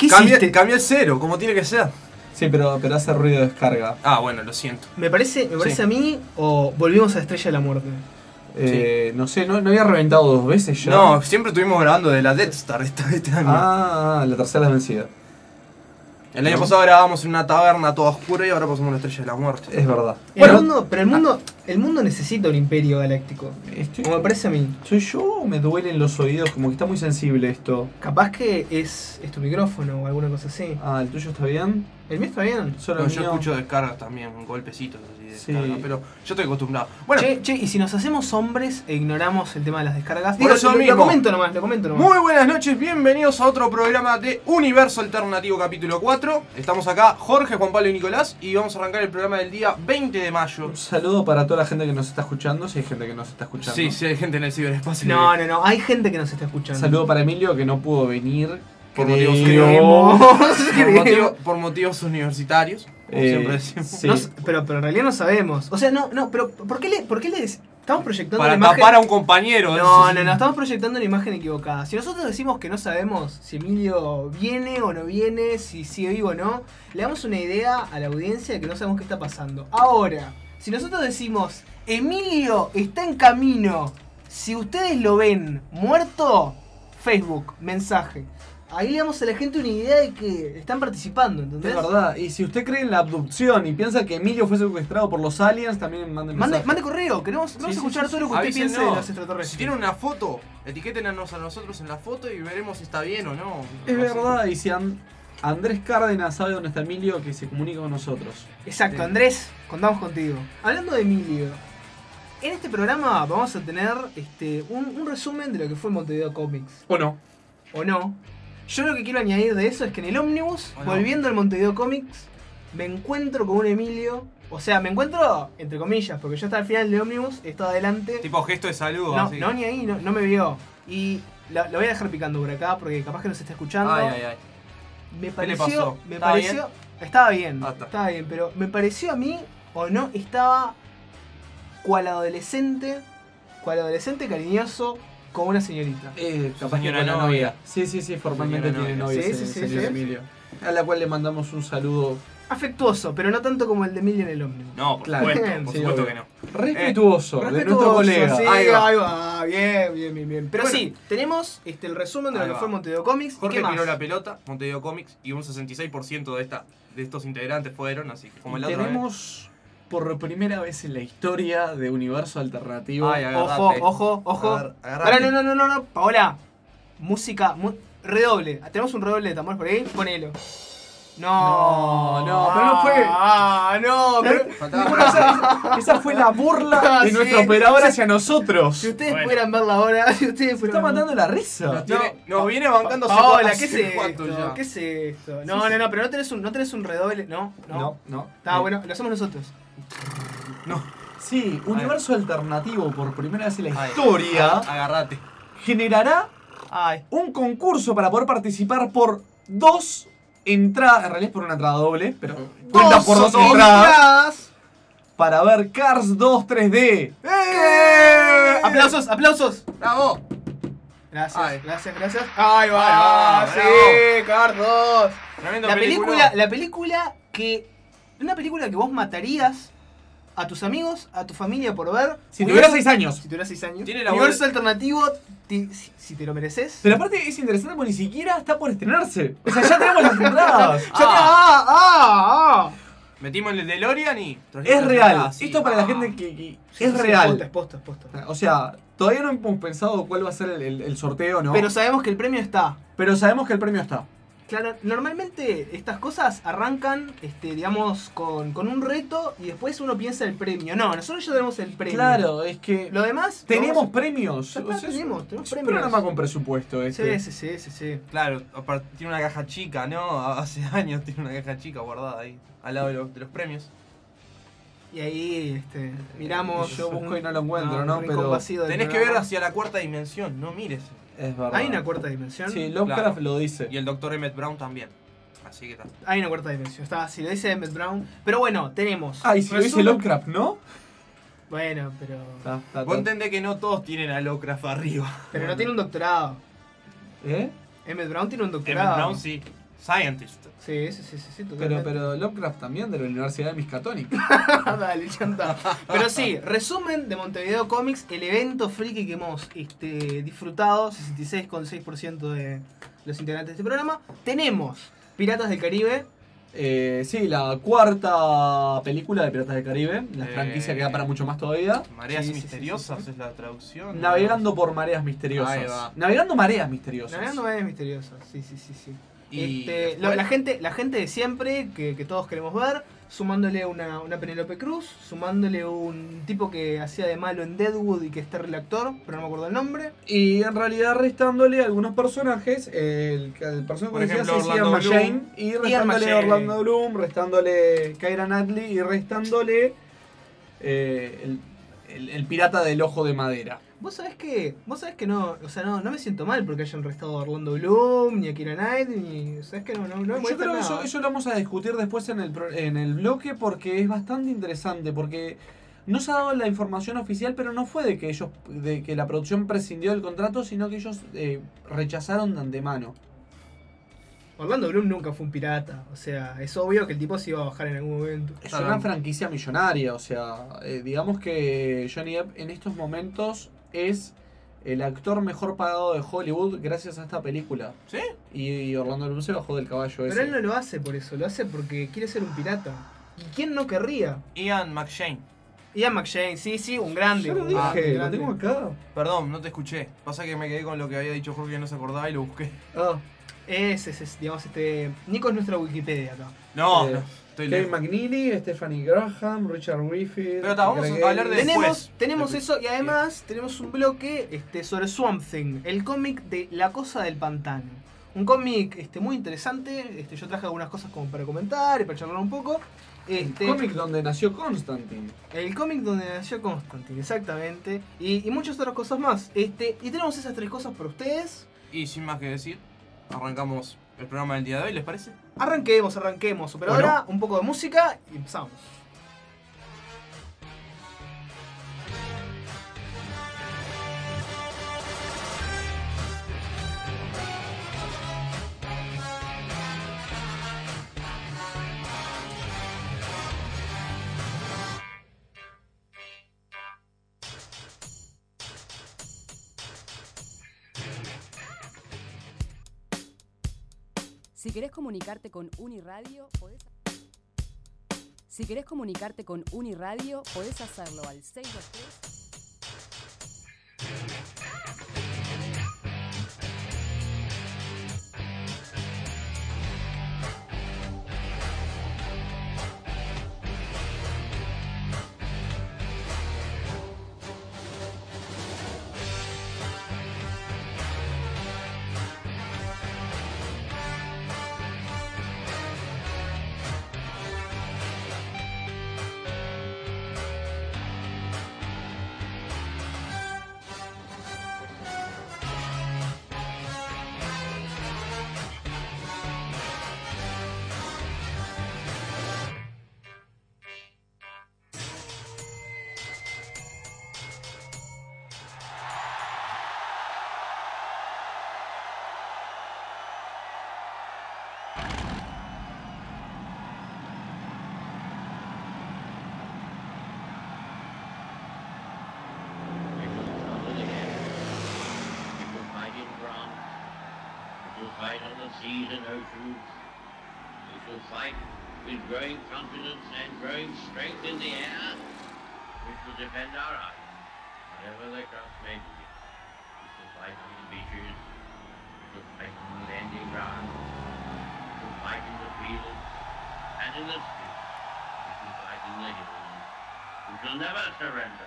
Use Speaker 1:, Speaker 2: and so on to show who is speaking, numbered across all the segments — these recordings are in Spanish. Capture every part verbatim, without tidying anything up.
Speaker 1: ¿Qué
Speaker 2: Cambié,
Speaker 1: hiciste?
Speaker 2: cambié el cero, como tiene que ser.
Speaker 3: Sí, pero, pero hace ruido de descarga.
Speaker 2: Ah, bueno, lo siento.
Speaker 1: Me parece, me parece
Speaker 2: Sí.
Speaker 1: a mí, o volvimos a Estrella de la Muerte.
Speaker 3: Eh, No sé, ¿no, ¿no había reventado dos veces ya?
Speaker 2: No, siempre estuvimos grabando de la Death Star este, este año.
Speaker 3: Ah, la tercera es vencida.
Speaker 2: El año
Speaker 3: ¿no?
Speaker 2: pasado grabábamos en una taberna toda oscura y ahora pasamos a la Estrella de la Muerte.
Speaker 3: Es verdad.
Speaker 1: El
Speaker 3: Bueno,
Speaker 1: mundo, pero el mundo, el mundo necesita un imperio galáctico.
Speaker 3: estoy-
Speaker 1: Como me parece a mí.
Speaker 3: ¿soy yo o me duelen los oídos? Como que está muy sensible esto.
Speaker 1: Capaz que es, es tu micrófono o alguna cosa así.
Speaker 3: Ah, ¿el tuyo está bien?
Speaker 1: El mío está bien.
Speaker 3: Solo
Speaker 2: No,
Speaker 3: el
Speaker 2: yo
Speaker 3: mío.
Speaker 2: escucho descargas también, golpecitos así de
Speaker 3: Sí.
Speaker 2: descarga, pero yo estoy acostumbrado. Bueno,
Speaker 1: Che, che, y si nos hacemos hombres e ignoramos el tema de las descargas.
Speaker 2: Por
Speaker 1: Digo,
Speaker 2: eso
Speaker 1: lo,
Speaker 2: mismo.
Speaker 1: lo comento nomás, lo comento nomás.
Speaker 2: muy buenas noches, bienvenidos a otro programa de Universo Alternativo capítulo cuatro. Estamos acá, Jorge, Juan Pablo y Nicolás, y vamos a arrancar el programa del día veinte de mayo.
Speaker 3: Un saludo para toda la gente que nos está escuchando, si hay gente que nos está escuchando.
Speaker 2: Sí, sí, hay gente en el ciberespacio.
Speaker 1: No, no, no. Hay gente que nos está escuchando.
Speaker 3: Saludo para Emilio que no pudo venir.
Speaker 2: Por
Speaker 3: Creo.
Speaker 2: motivos
Speaker 1: Creemos.
Speaker 2: Por, motivo- por motivos universitarios, como
Speaker 3: Eh,
Speaker 2: siempre decimos.
Speaker 3: sí.
Speaker 1: No s- pero, pero en realidad no sabemos. O sea, no, no, pero ¿por qué le, por qué le des- estamos proyectando
Speaker 2: Para
Speaker 1: una imagen?
Speaker 2: tapar a un compañero.
Speaker 1: No, no, no, estamos proyectando una imagen equivocada. Si nosotros decimos que no sabemos si Emilio viene o no viene, si sigue vivo o no, le damos una idea a la audiencia de que no sabemos qué está pasando. Ahora, si nosotros decimos, Emilio está en camino, si ustedes lo ven muerto, Facebook, mensaje. Ahí le damos a la gente una idea de que están participando, ¿entendés?
Speaker 3: Es verdad, y si usted cree en la abducción y piensa que Emilio fue secuestrado por los aliens, también mande
Speaker 1: Mande,
Speaker 3: mensaje.
Speaker 1: mande correo, queremos vamos
Speaker 3: sí,
Speaker 1: a escuchar
Speaker 3: sí,
Speaker 1: todo lo que usted
Speaker 2: Avísenos.
Speaker 1: piense de los extraterrestres.
Speaker 2: Si tienen una foto, etiquétenos a nosotros en la foto y veremos si está bien o no.
Speaker 3: Es
Speaker 2: No sé.
Speaker 3: verdad, y si An- Andrés Cárdenas sabe dónde está Emilio, que se comunique con nosotros.
Speaker 1: Exacto,
Speaker 2: Sí.
Speaker 1: Andrés, contamos contigo. Hablando de Emilio, en este programa vamos a tener este, un, un resumen de lo que fue Montevideo Comics.
Speaker 3: ¿O no?
Speaker 1: ¿O no? Yo lo que quiero añadir de eso es que en el ómnibus,
Speaker 2: ¿O no?
Speaker 1: volviendo al Montevideo Comics, me encuentro con un Emilio. O sea, me encuentro entre comillas, porque yo estaba al final del ómnibus, estaba adelante.
Speaker 2: Tipo gesto de saludo.
Speaker 1: No,
Speaker 2: así.
Speaker 1: no, ni ahí, no, no me vio. Y lo, lo voy a dejar picando por acá porque capaz que nos está escuchando.
Speaker 2: Ay, ay, ay.
Speaker 1: Me
Speaker 2: le
Speaker 1: pareció.
Speaker 2: pasó?
Speaker 1: Me
Speaker 2: ¿Estaba
Speaker 1: pareció. Estaba bien.
Speaker 2: Ah, está.
Speaker 1: Estaba bien, pero me pareció a mí, o no, estaba cual adolescente. Cual adolescente cariñoso con una señorita.
Speaker 3: Eh, capaz
Speaker 2: Señora
Speaker 3: que con la
Speaker 2: novia.
Speaker 3: novia. Sí, sí, sí, formalmente
Speaker 2: Señora
Speaker 3: tiene
Speaker 2: novia.
Speaker 3: novia
Speaker 1: Sí,
Speaker 3: ese
Speaker 1: sí, sí,
Speaker 3: señor
Speaker 1: sí.
Speaker 3: Emilio. A la cual le mandamos un saludo
Speaker 1: Afectuoso, pero no tanto como el de Emilio en el ómnibus.
Speaker 2: No, por
Speaker 3: Claro.
Speaker 2: supuesto, por
Speaker 1: Sí,
Speaker 2: supuesto
Speaker 3: obvio.
Speaker 2: que no.
Speaker 3: respetuoso de nuestro
Speaker 1: Respetuoso,
Speaker 3: colega.
Speaker 1: Sí,
Speaker 2: Ahí
Speaker 1: ahí
Speaker 2: va.
Speaker 1: va. Bien, bien, bien, bien. Pero
Speaker 2: Bueno.
Speaker 1: sí, tenemos este, el resumen de lo
Speaker 2: Ahí
Speaker 1: que
Speaker 2: va.
Speaker 1: fue Montevideo Comics. ¿Y
Speaker 2: Jorge
Speaker 1: qué más?
Speaker 2: tiró la pelota, Montevideo Comics, y un sesenta y seis por ciento de, esta, de estos integrantes fueron, así que como
Speaker 3: Y
Speaker 2: la otra vez.
Speaker 3: tenemos por primera vez en la historia de Universo Alternativo.
Speaker 2: Ay, ay,
Speaker 1: Ojo,
Speaker 2: Agarrate.
Speaker 1: ojo, ojo.
Speaker 2: Agar- agarrate.
Speaker 1: Pará, no, no, no, no, no. Paola, música, mu- redoble. ¿Tenemos un redoble de tambor por ahí? Ponelo. No,
Speaker 3: No, no, pero no fue.
Speaker 1: Ah, no, pero.
Speaker 2: Faltaba-
Speaker 3: esa, esa fue la burla
Speaker 1: Ah,
Speaker 3: de
Speaker 1: sí.
Speaker 3: nuestro operador hacia nosotros.
Speaker 1: Si ustedes
Speaker 2: Bueno.
Speaker 1: pudieran verla ahora, si ustedes
Speaker 3: Se está
Speaker 1: pudieran
Speaker 3: matando la
Speaker 2: Nos,
Speaker 3: risa.
Speaker 2: tiene- nos viene bancando hace
Speaker 1: Paola,
Speaker 2: hace
Speaker 1: ¿qué es
Speaker 2: cuánto
Speaker 1: esto?
Speaker 2: ya.
Speaker 1: ¿Qué es esto? No, no, no, pero no tenés un, no tenés un redoble, no, no.
Speaker 3: No, no.
Speaker 1: Está
Speaker 3: Eh,
Speaker 1: bueno, lo hacemos nosotros.
Speaker 2: No.
Speaker 3: Sí, Universo Alternativo por primera vez en la
Speaker 2: Ay.
Speaker 3: historia
Speaker 2: Agarrate.
Speaker 3: generará
Speaker 1: Ay.
Speaker 3: un concurso para poder participar por dos entradas. En realidad es por una entrada doble, pero cuenta por dos entradas para ver Cars dos tres D.
Speaker 1: ¡Eh! Aplausos, aplausos.
Speaker 2: ¡Bravo!
Speaker 1: Gracias,
Speaker 2: Ay.
Speaker 1: gracias, gracias. Ahí va,
Speaker 2: Ahí va,
Speaker 1: sí, Cardos.
Speaker 2: Tremendo
Speaker 1: La
Speaker 2: película.
Speaker 1: película, la película que. Una película que vos matarías a tus amigos, a tu familia por ver.
Speaker 3: Si tuvieras
Speaker 1: Universo-
Speaker 3: seis años.
Speaker 1: Si tuvieras seis años.
Speaker 2: Tiene la
Speaker 1: Universo
Speaker 2: voz-
Speaker 1: alternativo, ti- si, si te lo mereces.
Speaker 3: Pero aparte es interesante porque ni siquiera está por estrenarse. O sea, ya tenemos las entradas.
Speaker 1: Ya te- ah, ah, ah.
Speaker 2: Metimos el DeLorean y.
Speaker 3: Es real.
Speaker 2: Ah, sí.
Speaker 3: Esto para la
Speaker 2: Ah.
Speaker 3: gente que, que
Speaker 1: Sí,
Speaker 3: es
Speaker 1: sí, sí,
Speaker 3: real.
Speaker 1: Es posta, es posta, es posta.
Speaker 3: O sea, todavía no hemos pensado cuál va a ser el, el- el sorteo, ¿no?
Speaker 1: Pero sabemos que el premio está.
Speaker 3: Pero sabemos que el premio está.
Speaker 1: Claro, normalmente estas cosas arrancan, este, digamos, con, con un reto y después uno piensa el premio. No, nosotros ya tenemos el premio.
Speaker 3: Claro, es que
Speaker 1: Lo demás.
Speaker 3: tenemos
Speaker 1: vamos-
Speaker 3: premios.
Speaker 1: Ya está,
Speaker 3: O sea, es-
Speaker 1: tenemos, tenemos
Speaker 3: es un
Speaker 1: premios.
Speaker 3: programa con presupuesto este.
Speaker 1: Sí, sí, sí, sí, sí.
Speaker 2: Claro, aparte tiene una caja chica, ¿no? Hace años tiene una caja chica guardada ahí, al lado de los, de los premios.
Speaker 1: Y ahí, este, miramos.
Speaker 3: Yo busco
Speaker 1: un-
Speaker 3: y no lo encuentro,
Speaker 1: un
Speaker 3: ¿no?
Speaker 1: rincón
Speaker 3: Pero
Speaker 1: vacío del
Speaker 2: Tenés que ver
Speaker 1: programa.
Speaker 2: hacia la cuarta dimensión, no mires.
Speaker 3: Es verdad.
Speaker 1: Hay una cuarta dimensión.
Speaker 3: Sí, Lovecraft
Speaker 2: Claro.
Speaker 3: lo dice.
Speaker 2: Y el doctor Emmett Brown también. Así que está.
Speaker 1: Hay una cuarta dimensión. Está, si lo dice Emmett Brown. Pero bueno, tenemos.
Speaker 3: Ah, y si lo dice
Speaker 1: resumen-
Speaker 3: Lovecraft, ¿no?
Speaker 1: Bueno, pero.
Speaker 3: Está, está,
Speaker 2: Vos
Speaker 3: está.
Speaker 2: entendés que no todos tienen a Lovecraft arriba.
Speaker 1: Pero no tiene un doctorado.
Speaker 3: ¿Eh?
Speaker 1: Emmett Brown tiene un
Speaker 2: Emmett
Speaker 1: doctorado.
Speaker 2: Brown sí. Scientist.
Speaker 1: Sí, sí, sí, sí, sí,
Speaker 3: Pero,
Speaker 1: totalmente.
Speaker 3: pero Lovecraft también, de la Universidad de Miskatonic.
Speaker 1: Dale, chanta. Pero sí, resumen de Montevideo Comics, el evento friki que hemos este, disfrutado, sesenta y seis coma seis por ciento de los integrantes de este programa. Tenemos Piratas del Caribe.
Speaker 3: Eh, sí, la cuarta película de Piratas del Caribe. La
Speaker 2: Eh,
Speaker 3: franquicia que da para mucho más todavía.
Speaker 2: Mareas
Speaker 1: Sí, sí, sí,
Speaker 2: misteriosas
Speaker 1: sí, sí.
Speaker 2: es la traducción.
Speaker 3: Navegando por mareas misteriosas.
Speaker 2: Ahí va.
Speaker 3: Navegando mareas misteriosas.
Speaker 1: Navegando mareas misteriosas, sí, sí, sí, sí.
Speaker 2: Y
Speaker 1: Este,
Speaker 2: después-
Speaker 1: lo- la, gente, la gente de siempre, que, que todos queremos ver, sumándole una, una Penélope Cruz, sumándole un tipo que hacía de malo en Deadwood y que es terrible actor, pero no me acuerdo el nombre.
Speaker 3: Y en realidad restándole algunos personajes, el, el personaje
Speaker 2: Por
Speaker 3: que decía
Speaker 2: ejemplo,
Speaker 3: es Ian
Speaker 2: Orlando
Speaker 3: McShane, y restándole
Speaker 1: McShane.
Speaker 3: Orlando Bloom, restándole Keira Knightley y restándole eh, el, el- el pirata del ojo de madera.
Speaker 1: Vos sabés que, vos sabés que no, o sea, no, no me siento mal porque hayan restado a Orlando Bloom, ni a Keira Knightley, ni. ¿Sabés que no, no, no me
Speaker 3: Yo
Speaker 1: molesta
Speaker 3: creo que
Speaker 1: nada.
Speaker 3: eso, eso lo vamos a discutir después en el, pro- en el bloque porque es bastante interesante, porque no se ha dado la información oficial, pero no fue de que ellos, de que la producción prescindió del contrato, sino que ellos eh, rechazaron de antemano.
Speaker 1: Orlando Bloom nunca fue un pirata, o sea, es obvio que el tipo se iba a bajar en algún momento.
Speaker 3: Es
Speaker 2: Claro.
Speaker 3: una franquicia millonaria, o sea, eh, digamos que Johnny Depp en estos momentos es el actor mejor pagado de Hollywood gracias a esta película.
Speaker 2: ¿Sí?
Speaker 3: Y, y Orlando Bloom se bajó del caballo
Speaker 1: Pero
Speaker 3: ese.
Speaker 1: él no lo hace por eso, lo hace porque quiere ser un pirata. ¿Y quién no querría?
Speaker 2: Ian McShane.
Speaker 1: Ian McShane, sí, sí, un grande.
Speaker 3: Yo lo
Speaker 1: un
Speaker 3: dije,
Speaker 1: grande,
Speaker 3: lo
Speaker 1: grande.
Speaker 3: tengo acá.
Speaker 2: Perdón, no te escuché. Pasa que me quedé con lo que había dicho Jorge y no se acordaba y lo busqué.
Speaker 3: Ah,
Speaker 1: Ese es, digamos, este. Nico es nuestra Wikipedia acá.
Speaker 2: No,
Speaker 3: Eh,
Speaker 2: no, estoy
Speaker 3: Kevin
Speaker 2: lejos.
Speaker 3: McNeely, Stephanie Graham, Richard Griffith.
Speaker 2: Pero ta, vamos a
Speaker 3: Greg
Speaker 2: hablar de-
Speaker 3: Ellis.
Speaker 1: Tenemos,
Speaker 2: Después.
Speaker 1: tenemos
Speaker 2: Después.
Speaker 1: eso y además tenemos un bloque este, sobre Swamp Thing, el cómic de La Cosa del Pantano. Un cómic este, muy interesante. Este, yo traje algunas cosas como para comentar y para charlar un poco.
Speaker 3: El
Speaker 1: Este,
Speaker 3: cómic donde nació Constantine.
Speaker 1: El cómic donde nació Constantine, exactamente. Y, y muchas otras cosas más. Este, y tenemos esas tres cosas para ustedes.
Speaker 2: Y sin más que decir, arrancamos el programa del día de hoy, ¿les parece?
Speaker 1: Arranquemos, arranquemos. Operadora, un poco de música y empezamos.
Speaker 4: Si querés comunicarte con Uniradio, podés... Si querés comunicarte con Uniradio, podés hacerlo al seis dos tres.
Speaker 5: Fight on the seas and oceans. We shall fight with growing confidence and growing strength in the air. We shall defend our island, whatever the cost may be. We shall fight on the beaches. We shall fight on the landing ground. We shall fight in the fields and in the streets. We shall fight in the hills. We shall never surrender.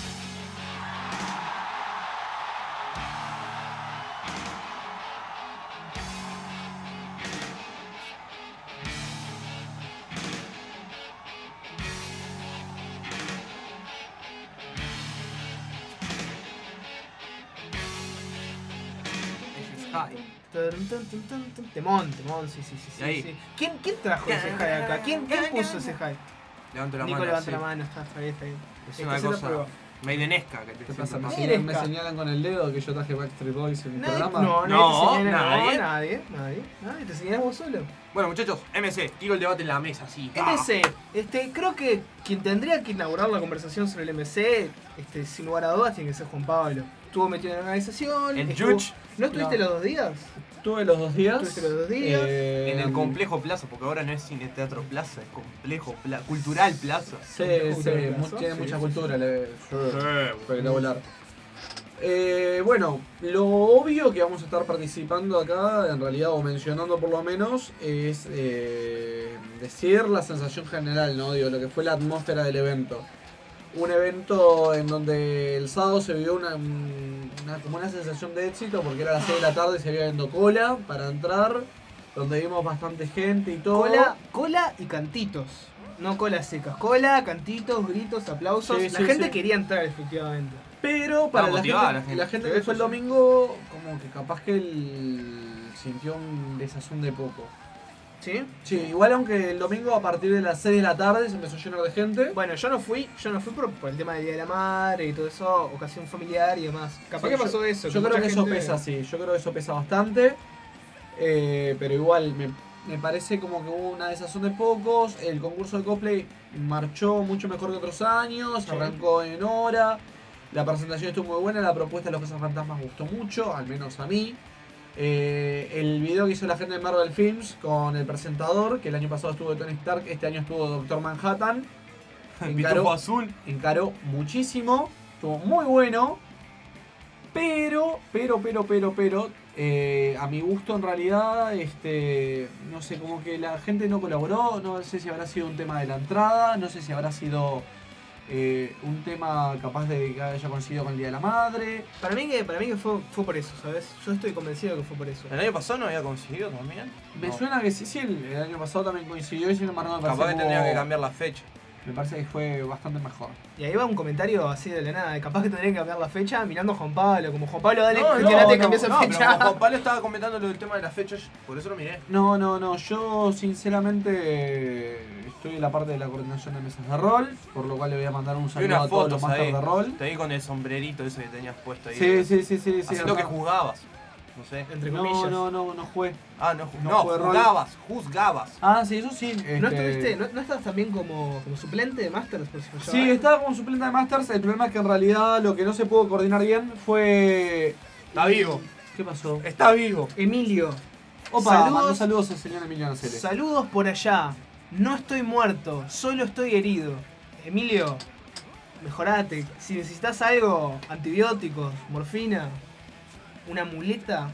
Speaker 1: Temón, temón, sí, sí, sí.
Speaker 2: Y
Speaker 1: sí,
Speaker 2: ahí.
Speaker 1: sí. ¿Quién, ¿Quién trajo ese high acá? ¿Quién, quién puso ese high?
Speaker 2: Levanto la
Speaker 1: Nico
Speaker 2: mano.
Speaker 1: levanta
Speaker 2: sí.
Speaker 1: la mano, está, está bien, está bien.
Speaker 2: Es
Speaker 1: Este,
Speaker 2: una
Speaker 1: hacer la
Speaker 2: cosa
Speaker 1: prueba.
Speaker 2: Maidenesca. Que te
Speaker 3: ¿Qué pasa? Me,
Speaker 1: Mira,
Speaker 3: señalan, me
Speaker 1: Esca.
Speaker 3: señalan con el dedo que yo traje Backstreet Boys en mi
Speaker 1: Nadie,
Speaker 3: programa.
Speaker 1: no, nadie
Speaker 2: No,
Speaker 1: te señala,
Speaker 2: nadie.
Speaker 1: no, nadie, nadie, nadie, te señalas vos solo.
Speaker 2: Bueno, muchachos, M C, tiro el debate en la mesa, así.
Speaker 1: M C, este, creo que quien tendría que inaugurar la conversación sobre el M C, este, sin lugar a dudas, tiene que ser Juan Pablo. Estuvo metido en la organización.
Speaker 2: El
Speaker 1: estuvo-
Speaker 2: Yuch.
Speaker 1: ¿No estuviste
Speaker 3: No.
Speaker 1: los dos días?
Speaker 3: Tuve los dos días.
Speaker 1: Tuviste los dos días.
Speaker 3: Eh,
Speaker 2: En el complejo plaza, porque ahora no es cine teatro plaza, es complejo pla- cultural plaza.
Speaker 3: Sí,
Speaker 1: Complejo
Speaker 3: sí,
Speaker 1: de
Speaker 3: mu-
Speaker 1: plaza,
Speaker 3: tiene
Speaker 1: sí,
Speaker 3: mucha
Speaker 1: sí,
Speaker 3: cultura. Le, espectacular. Eh, bueno, lo obvio que vamos a estar participando acá, en realidad, o mencionando por lo menos, es eh, decir la sensación general, ¿no? Digo, lo que fue la atmósfera del evento. Un evento en donde el sábado se vivió una, una- como una sensación de éxito, porque era a las seis de la tarde y se había viendo cola para entrar, donde vimos bastante gente y todo.
Speaker 1: Cola, cola y cantitos. No colas secas. Cola, cantitos, gritos, aplausos.
Speaker 3: Sí,
Speaker 1: la
Speaker 3: sí,
Speaker 1: gente
Speaker 3: sí.
Speaker 1: quería entrar, efectivamente.
Speaker 3: Pero para la
Speaker 2: motivada
Speaker 3: gente,
Speaker 2: la gente.
Speaker 3: la gente
Speaker 1: Sí,
Speaker 3: que
Speaker 1: sí,
Speaker 3: fue el
Speaker 1: sí.
Speaker 3: domingo, como que capaz que él sintió un desazón de poco.
Speaker 1: ¿Sí?
Speaker 3: Sí, igual aunque el domingo a partir de las seis de la tarde se empezó a llenar de gente.
Speaker 1: Bueno, yo no fui, yo no fui por, por el tema del Día de la Madre y todo eso, ocasión familiar y demás. Capaz
Speaker 3: Sí,
Speaker 1: que
Speaker 3: yo-
Speaker 1: pasó eso.
Speaker 3: Yo creo
Speaker 1: mucha
Speaker 3: que eso
Speaker 1: gente-
Speaker 3: pesa, sí, yo creo que eso pesa bastante. Eh, pero igual me, me parece como que hubo una desazón de pocos. El concurso de cosplay marchó mucho mejor que otros años,
Speaker 1: Sí.
Speaker 3: arrancó en hora. La presentación estuvo muy buena, la propuesta de los Cazafantasmas gustó mucho, al menos a mí. Eh, el video que hizo la gente de Marvel Films con el presentador, que el año pasado estuvo de Tony Stark, este año estuvo Doctor Manhattan.
Speaker 2: El
Speaker 3: Encaró-
Speaker 2: pitufo azul.
Speaker 3: encaró muchísimo, estuvo muy bueno, pero, pero, pero, pero, pero, eh, a mi gusto en realidad, este, no sé, como que la gente no colaboró, no sé si habrá sido un tema de la entrada, no sé si habrá sido eh, un tema capaz de que haya coincidido con el Día de la Madre.
Speaker 1: Para mí que, para mí que fue, fue por eso, ¿sabes? Yo estoy convencido de que fue por eso.
Speaker 2: ¿El año pasado no había conseguido también?
Speaker 3: Me
Speaker 2: No.
Speaker 3: suena que sí, sí, el, el año pasado también coincidió y sin embargo me parece
Speaker 2: Capaz que
Speaker 3: como-
Speaker 2: tendría que cambiar la fecha.
Speaker 3: me parece que fue bastante mejor.
Speaker 1: Y ahí va un comentario así de la nada. Capaz que tendría que cambiar la fecha mirando a Juan Pablo. Como Juan Pablo, dale,
Speaker 2: No,
Speaker 1: que
Speaker 2: no,
Speaker 1: te
Speaker 3: no,
Speaker 1: cambia esa
Speaker 2: No, pero
Speaker 1: fecha.
Speaker 2: como Juan Pablo estaba comentando lo del tema de las fechas, por eso lo miré.
Speaker 3: No, no, no, yo sinceramente estoy en la parte de la coordinación de mesas de rol, por lo cual le voy a mandar un
Speaker 2: Vi
Speaker 3: saludo
Speaker 2: unas
Speaker 3: a todos
Speaker 2: fotos
Speaker 3: los masters
Speaker 2: ahí.
Speaker 3: de rol.
Speaker 2: Te vi con el sombrerito ese que tenías puesto ahí.
Speaker 3: Sí, sí, sí, sí, sí.
Speaker 2: Haciendo que
Speaker 3: acá.
Speaker 2: juzgabas. No sé.
Speaker 1: Entre
Speaker 3: No,
Speaker 1: comillas.
Speaker 3: no, no, no jugué.
Speaker 2: Ah, no, ju-
Speaker 3: No
Speaker 2: no,
Speaker 3: jugué rol.
Speaker 2: juzgabas, juzgabas.
Speaker 3: Ah, sí, eso sí.
Speaker 1: ¿No
Speaker 3: este,
Speaker 1: estuviste, no, no estás también como, como suplente de Masters? Por si fallaba?
Speaker 3: Sí, estaba como suplente de Masters. El problema es que en realidad lo que no se pudo coordinar bien fue.
Speaker 2: Está vivo.
Speaker 3: ¿Qué pasó?
Speaker 2: Está vivo.
Speaker 1: Emilio,
Speaker 3: Opa,
Speaker 1: saludos.
Speaker 3: mando saludos al señor Emilio Nacele.
Speaker 1: saludos por allá. No estoy muerto, solo estoy herido. Emilio, mejorate. Si necesitas algo, antibióticos, morfina, una muleta,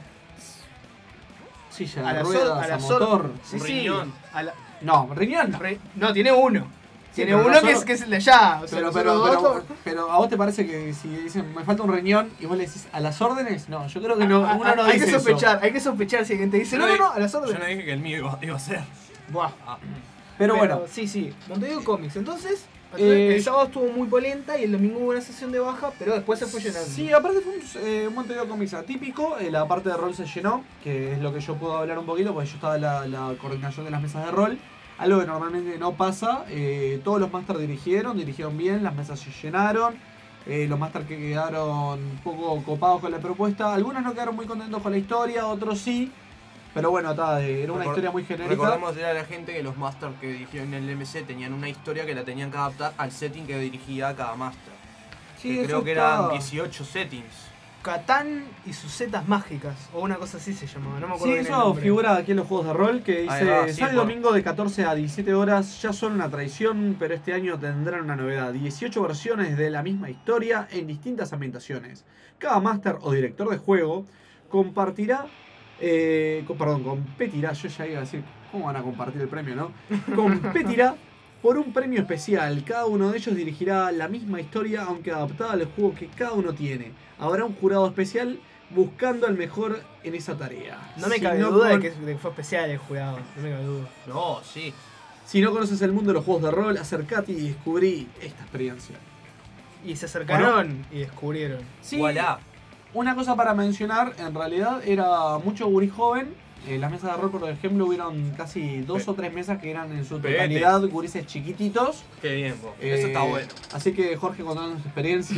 Speaker 3: Silla
Speaker 1: a
Speaker 3: de
Speaker 1: la
Speaker 3: ruedas,
Speaker 1: sor- a
Speaker 3: a
Speaker 1: la
Speaker 3: motor.
Speaker 1: sor- sí,
Speaker 2: Un
Speaker 1: sí,
Speaker 2: riñón.
Speaker 1: a la-
Speaker 3: No, riñón no.
Speaker 1: re- no, tiene uno.
Speaker 3: Sí,
Speaker 1: Tiene
Speaker 3: pero
Speaker 1: uno
Speaker 3: la
Speaker 1: que
Speaker 3: sor-
Speaker 1: es, que es el de allá. O sea,
Speaker 3: Pero,
Speaker 1: nosotros
Speaker 3: pero,
Speaker 1: dos-
Speaker 3: pero, pero, ¿a vos te parece que si dicen me falta un riñón y vos le decís a las órdenes? No, yo creo que no,
Speaker 1: Ah,
Speaker 3: uno
Speaker 1: ah,
Speaker 3: no
Speaker 1: hay
Speaker 3: dice
Speaker 1: que
Speaker 3: eso.
Speaker 1: sospechar, hay que sospechar si alguien te dice,
Speaker 2: Yo
Speaker 1: no, no,
Speaker 2: di-
Speaker 1: no, a las
Speaker 2: Yo
Speaker 1: órdenes.
Speaker 2: no dije que el mío iba, iba a ser.
Speaker 1: Buah.
Speaker 2: Ah.
Speaker 3: Pero bueno,
Speaker 1: Sí, sí, Montevideo Comics. Entonces,
Speaker 3: Eh,
Speaker 1: el sábado estuvo muy polenta y el domingo hubo una sesión de baja, pero después se fue llenando.
Speaker 3: sí, aparte fue un, eh, un Montevideo Comics atípico, eh, la parte de rol se llenó, que es lo que yo puedo hablar un poquito, porque yo estaba en la, la coordinación de las mesas de rol, algo que normalmente no pasa, eh, todos los masters dirigieron, dirigieron bien, las mesas se llenaron, eh, los masters que quedaron un poco copados con la propuesta, algunos no quedaron muy contentos con la historia, otros sí, pero bueno, ta, eh, era una
Speaker 2: Recor-
Speaker 3: historia muy genérica.
Speaker 2: Recordemos a la gente que los masters que dirigieron el M C tenían una historia que la tenían que adaptar al setting que dirigía cada master.
Speaker 3: Sí,
Speaker 2: Que
Speaker 3: eso
Speaker 2: creo que
Speaker 3: está-
Speaker 2: eran dieciocho settings.
Speaker 1: Catán y sus setas mágicas, o una cosa así se llamaba, no me acuerdo
Speaker 3: Sí,
Speaker 1: bien el
Speaker 3: eso
Speaker 1: nombre.
Speaker 3: figura aquí en los juegos de rol, que
Speaker 2: Ahí
Speaker 3: dice,
Speaker 2: va, sí,
Speaker 3: sábado y
Speaker 2: por-
Speaker 3: domingo de catorce a diecisiete horas, ya son una tradición, pero este año tendrán una novedad, dieciocho versiones de la misma historia en distintas ambientaciones. Cada máster o director de juego compartirá, eh, con- perdón, competirá, yo ya iba a decir, ¿cómo van a compartir el premio, no? Competirá por un premio especial, cada uno de ellos dirigirá la misma historia, aunque adaptada al juego que cada uno tiene. Habrá un jurado especial buscando al mejor en esa tarea.
Speaker 1: No me
Speaker 3: Si
Speaker 1: cabe
Speaker 3: no
Speaker 1: duda de
Speaker 3: con-
Speaker 1: que, de que fue especial el jugado, no me cabe duda.
Speaker 2: No, sí.
Speaker 3: Si no conoces el mundo de los juegos de rol, acercate y descubrí esta experiencia.
Speaker 1: Y se acercaron y descubrieron.
Speaker 3: Sí,
Speaker 2: Voilà.
Speaker 3: una cosa para mencionar, en realidad era mucho gurí joven, Eh, las mesas de rol, por ejemplo, hubieron casi dos
Speaker 2: Pe-
Speaker 3: o tres mesas que eran en su
Speaker 2: Petes.
Speaker 3: totalidad gurises chiquititos.
Speaker 2: Qué bien, vos.
Speaker 3: Eh,
Speaker 2: Eso está bueno.
Speaker 3: Así que Jorge, contándonos tu experiencia.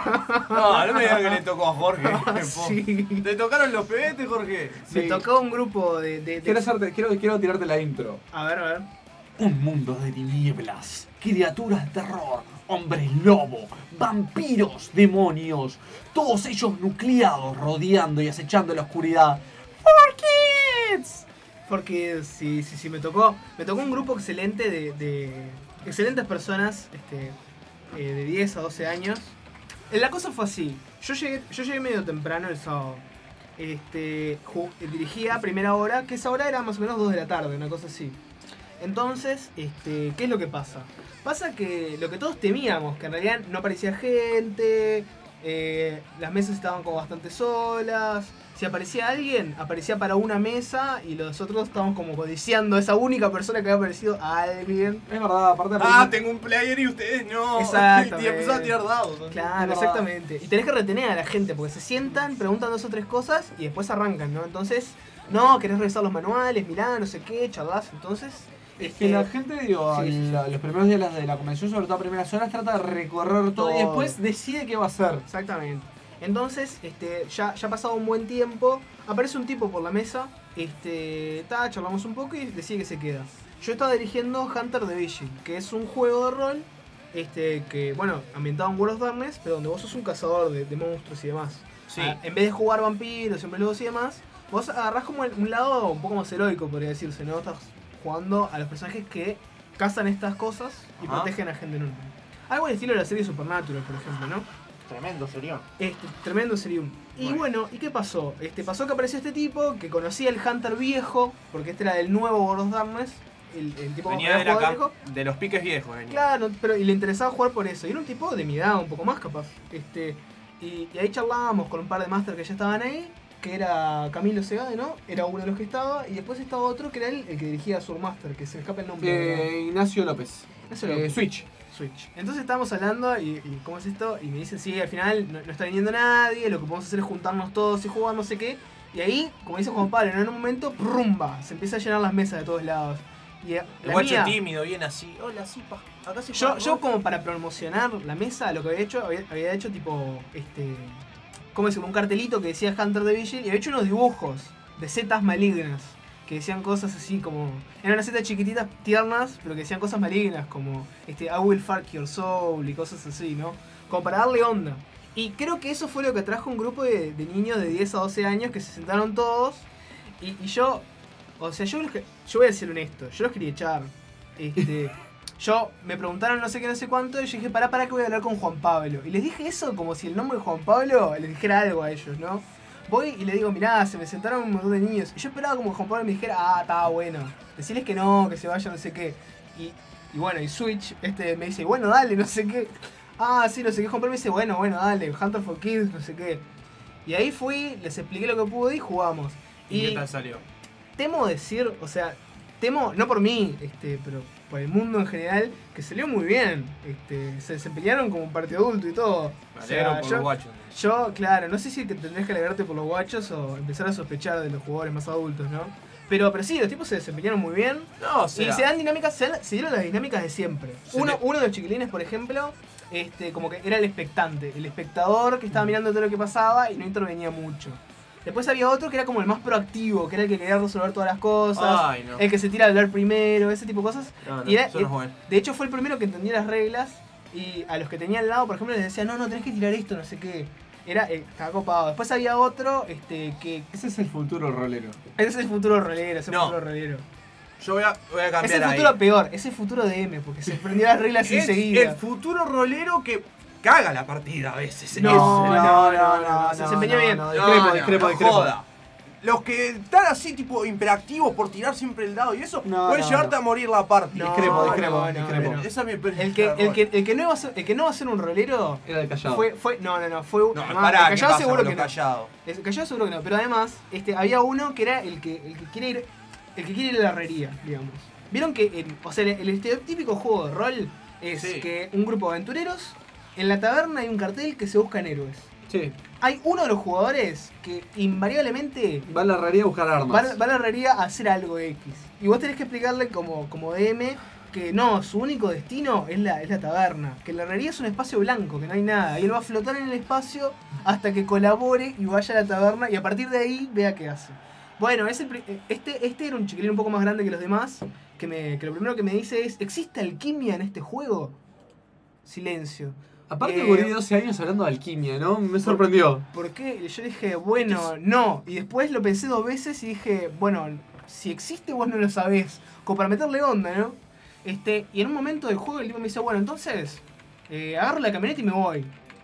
Speaker 2: No, no me digas que le tocó a Jorge.
Speaker 1: Sí.
Speaker 2: ¿Te tocaron los pebetes, Jorge?
Speaker 1: Me
Speaker 3: Sí.
Speaker 1: tocó un grupo de. de- de-
Speaker 3: quiero, hacerte, quiero, quiero tirarte la intro.
Speaker 1: A ver, a ver.
Speaker 3: Un mundo de tinieblas, criaturas de terror, hombres lobo, vampiros, demonios, todos ellos nucleados, rodeando y acechando la oscuridad. For Kids.
Speaker 1: Porque sí, sí, sí, me tocó. Me tocó un grupo excelente de. de excelentes personas, este. eh, de diez a doce años. Eh, La cosa fue así. Yo llegué, yo llegué medio temprano el sábado. Este. ju- dirigía a primera hora, que esa hora era más o menos dos de la tarde, una cosa así. Entonces, este, ¿qué es lo que pasa? Pasa que lo que todos temíamos, que en realidad no aparecía gente, eh, las mesas estaban como bastante solas. Si aparecía alguien, aparecía para una mesa y los otros estábamos como codiciando a esa única persona que había aparecido a alguien.
Speaker 3: Es verdad, aparte de
Speaker 2: Ah, tengo un player y ustedes no.
Speaker 1: Exactamente.
Speaker 2: Y empezó a tirar dados.
Speaker 1: Claro,
Speaker 3: Es verdad.
Speaker 1: exactamente. Y tenés que retener a la gente porque se sientan, preguntan dos o tres cosas y después arrancan, ¿no? Entonces, no, querés revisar los manuales, mirá, no sé qué, charlas. Entonces,
Speaker 3: Es
Speaker 1: este,
Speaker 3: que la gente, digo,
Speaker 1: sí, sí, sí.
Speaker 3: al- los primeros días de la convención, sobre todo a primeras horas, trata de recorrer todo, y
Speaker 1: Todo.
Speaker 3: después decide qué va a hacer.
Speaker 1: Exactamente. Entonces, este, ya, ya ha pasado un buen tiempo, aparece un tipo por la mesa, este, ta, charlamos un poco y decide que se queda. Yo estaba dirigiendo Hunter the Vigil, que es un juego de rol, este, que, bueno, ambientado en World of Darkness, pero donde vos sos un cazador de, de monstruos y demás.
Speaker 2: Sí.
Speaker 1: Ah, en vez de jugar vampiros, siempre lobos y demás, vos agarrás como el- un lado un poco más heroico, podría decirse, ¿no? Estás jugando a los personajes que cazan estas cosas y
Speaker 2: Ajá.
Speaker 1: protegen a gente enorme. Algo al estilo de la serie Supernatural, por ejemplo, ¿no?
Speaker 2: Tremendo, sería.
Speaker 1: Este, tremendo sería un. Y
Speaker 2: Bueno.
Speaker 1: bueno, ¿y qué pasó? Este, pasó que apareció este tipo que conocía el Hunter viejo, porque este era del nuevo World of Darkness, el, el tipo
Speaker 2: Venía
Speaker 1: que
Speaker 2: de,
Speaker 1: había
Speaker 2: la
Speaker 1: jugado
Speaker 2: cam-
Speaker 1: viejo.
Speaker 2: de los piques viejos, venía.
Speaker 1: Claro, pero y le interesaba jugar por eso. Y era un tipo de mi edad, un poco más capaz. Este, y, y ahí charlábamos con un par de masters que ya estaban ahí, que era Camilo Segade, ¿no? Era uno de los que estaba, y después estaba otro que era el, el que dirigía a Surmaster, que se me escapa el nombre.
Speaker 3: Eh, Ignacio López.
Speaker 1: Eso
Speaker 3: Eh,
Speaker 1: lo-
Speaker 3: Switch.
Speaker 1: Switch. Entonces estábamos hablando y, y ¿cómo es esto? Y me dicen, sí, al final no, no está viniendo nadie, lo que podemos hacer es juntarnos todos y jugar no sé qué. Y ahí, como dice Juan Pablo, en un momento, ¡prumba! Se empieza a llenar las mesas de todos lados. Y eh,
Speaker 2: El
Speaker 1: la
Speaker 2: guacho
Speaker 1: mía-
Speaker 2: tímido, bien así. Hola, sí, pa. Acá sí
Speaker 1: yo,
Speaker 2: juega,
Speaker 1: yo
Speaker 2: ¿no?
Speaker 1: como para promocionar la mesa, lo que había hecho, había, había hecho tipo, este, ¿cómo decirlo? Un cartelito que decía Hunter the Vigil y había hecho unos dibujos de setas malignas. Que decían cosas así como... Eran unas setas chiquititas, tiernas, pero que decían cosas malignas como este, I will fuck your soul y cosas así, ¿no? Como para darle onda. Y creo que eso fue lo que trajo un grupo de, de niños de diez a doce años que se sentaron todos. Y, y yo... O sea, yo, los que- yo voy a ser honesto, yo los quería echar. Este, yo me preguntaron no sé qué, no sé cuánto, y yo dije, pará, pará que voy a hablar con Juan Pablo. Y les dije eso como si el nombre de Juan Pablo les dijera algo a ellos, ¿no? Voy y le digo, mirá, se me sentaron un montón de niños. Y yo esperaba como que Juan Pablo me dijera, ah, estaba bueno. Decirles que no, que se vayan, no sé qué. Y, y bueno, y Switch este me dice, bueno, dale, no sé qué. Ah, sí, no sé qué. Juan Pablo me dice, bueno, bueno, dale, Hunter for Kids, no sé qué. Y ahí fui, les expliqué lo que pude y jugamos.
Speaker 2: ¿Y qué tal salió?
Speaker 1: Temo decir, o sea, temo, no por mí, este, pero por el mundo en general, que salió muy bien. Este, se desempeñaron como un partido adulto y todo.
Speaker 2: Me
Speaker 1: O sea,
Speaker 2: alegro por
Speaker 1: yo,
Speaker 2: los guachos.
Speaker 1: yo, claro, no sé si que tendrías que alegrarte por los guachos o empezar a sospechar de los jugadores más adultos, ¿no? Pero, pero sí, los tipos se desempeñaron muy bien.
Speaker 2: No, o sea,
Speaker 1: Y se dan dinámicas, se, dan- se dieron las dinámicas de siempre.
Speaker 2: Se
Speaker 1: Uno,
Speaker 2: te-
Speaker 1: uno de los chiquilines, por ejemplo, este, como que era el expectante, el espectador que estaba mirando todo lo que pasaba y no intervenía mucho. Después había otro que era como el más proactivo, que era el que quería resolver todas las cosas,
Speaker 2: Ay, no.
Speaker 1: el que se tira a hablar primero, ese tipo de cosas.
Speaker 2: No, no,
Speaker 1: Y era-
Speaker 2: eso no es bueno.
Speaker 1: De hecho fue el primero que entendía las reglas y a los que tenía al lado, por ejemplo, les decía, no, no, tenés que tirar esto, no sé qué. Era, eh, estaba copado. Después había otro, este, que...
Speaker 3: Ese es el futuro rolero.
Speaker 1: Ese es el futuro rolero, ese es el
Speaker 2: No.
Speaker 1: futuro rolero.
Speaker 2: Yo voy a, voy a
Speaker 1: Es
Speaker 2: cambiar
Speaker 1: el
Speaker 2: ahí.
Speaker 1: futuro peor, es el futuro D M, porque se prendió las reglas
Speaker 2: Es
Speaker 1: enseguida.
Speaker 2: el futuro rolero que caga la partida a veces.
Speaker 1: No,
Speaker 2: Ese.
Speaker 1: no, no, no, se desempeñó bien.
Speaker 3: No,
Speaker 2: No,
Speaker 3: discrepo,
Speaker 2: no,
Speaker 3: discrepo,
Speaker 2: no
Speaker 3: discrepo.
Speaker 2: joda. Los que están así, tipo, imperactivos por tirar siempre el dado y eso,
Speaker 3: No,
Speaker 2: pueden
Speaker 3: no,
Speaker 2: llevarte
Speaker 3: no.
Speaker 2: a morir la partida.
Speaker 1: No,
Speaker 3: discrepo,
Speaker 1: no,
Speaker 3: discrepo,
Speaker 1: no,
Speaker 3: discrepo.
Speaker 1: no.
Speaker 2: Esa es mi
Speaker 1: El que, el, que, el, que no iba a ser, el que no va a ser un rolero
Speaker 3: Era el callado.
Speaker 1: fue, fue. No, no, no, fue.
Speaker 2: No,
Speaker 1: no,
Speaker 2: pará,
Speaker 1: el
Speaker 2: ¿qué
Speaker 1: callado
Speaker 2: pasa
Speaker 1: seguro
Speaker 2: con
Speaker 1: que
Speaker 2: los
Speaker 1: no.
Speaker 2: callados?
Speaker 1: El callado seguro que no. Pero además, este, había uno que era el que, el que quiere ir. El que quiere ir a la herrería, digamos. Vieron que en- o sea, el, el estereotípico juego de rol es
Speaker 2: Sí.
Speaker 1: que un grupo de aventureros, en la taberna hay un cartel que se buscan héroes.
Speaker 3: Sí.
Speaker 1: Hay uno de los jugadores que invariablemente
Speaker 3: Va a la herrería a buscar armas.
Speaker 1: va, va a la herrería a hacer algo X. Y vos tenés que explicarle como, como D M que no, su único destino es la, es la taberna. Que la herrería es un espacio blanco, que no hay nada. Y él va a flotar en el espacio hasta que colabore y vaya a la taberna y a partir de ahí vea qué hace. Bueno, es el, este, este era un chiquilín un poco más grande que los demás. Que, me, que lo primero que me dice es, ¿existe alquimia en este juego? Silencio.
Speaker 3: Aparte,
Speaker 1: Eh,
Speaker 3: gurí doce años hablando de alquimia, ¿no? Me sorprendió.
Speaker 1: ¿Por qué? Y yo dije, bueno, no. Y después lo pensé dos veces y dije, bueno, si existe vos no lo sabés. Como para meterle onda, ¿no? Este, y en un momento del juego el tipo me dice, bueno, entonces, eh, agarro la camioneta y me voy.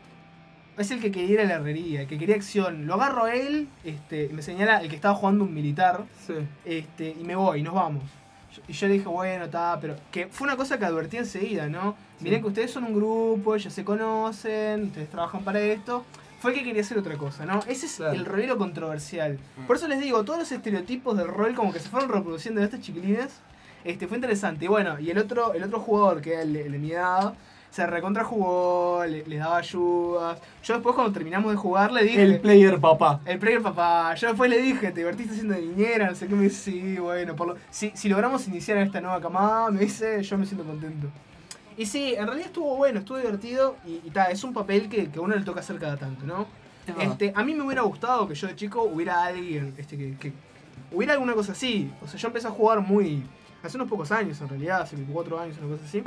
Speaker 1: Es el que quería ir a la herrería, el que quería acción. Lo agarro a él, este, y me señala el que estaba jugando un militar,
Speaker 3: Sí.
Speaker 1: este, y me voy, nos vamos. Y yo le dije, bueno, está, pero que fue una cosa que advertí enseguida, ¿no?
Speaker 3: Sí.
Speaker 1: Miren que ustedes son un grupo, ellos se conocen, ustedes trabajan para esto. Fue el que quería hacer otra cosa, ¿no? Ese es
Speaker 3: Claro.
Speaker 1: el rolero controversial.
Speaker 2: Mm.
Speaker 1: Por eso les digo, todos los estereotipos del rol como que se fueron reproduciendo de estas chiquilines. Este, fue interesante. Y bueno, y el otro, el otro jugador, que era el, de- el de mi edad, se recontra jugó, le, les daba ayudas. Yo después cuando terminamos de jugar le dije...
Speaker 3: El player papá.
Speaker 1: El player papá, yo después le dije, te divertiste siendo niñera, no sé qué, me dice, sí, bueno, por lo, si, si logramos iniciar esta nueva camada, me dice, yo me siento contento. Y sí, en realidad estuvo bueno, estuvo divertido y, y ta, es un papel que, que a uno le toca hacer cada tanto, ¿no?
Speaker 3: Es verdad.
Speaker 1: Este, a mí me hubiera gustado que yo de chico hubiera alguien, este, que, que hubiera alguna cosa así. O sea, yo empecé a jugar muy, hace unos pocos años en realidad, hace cuatro años, una cosa así.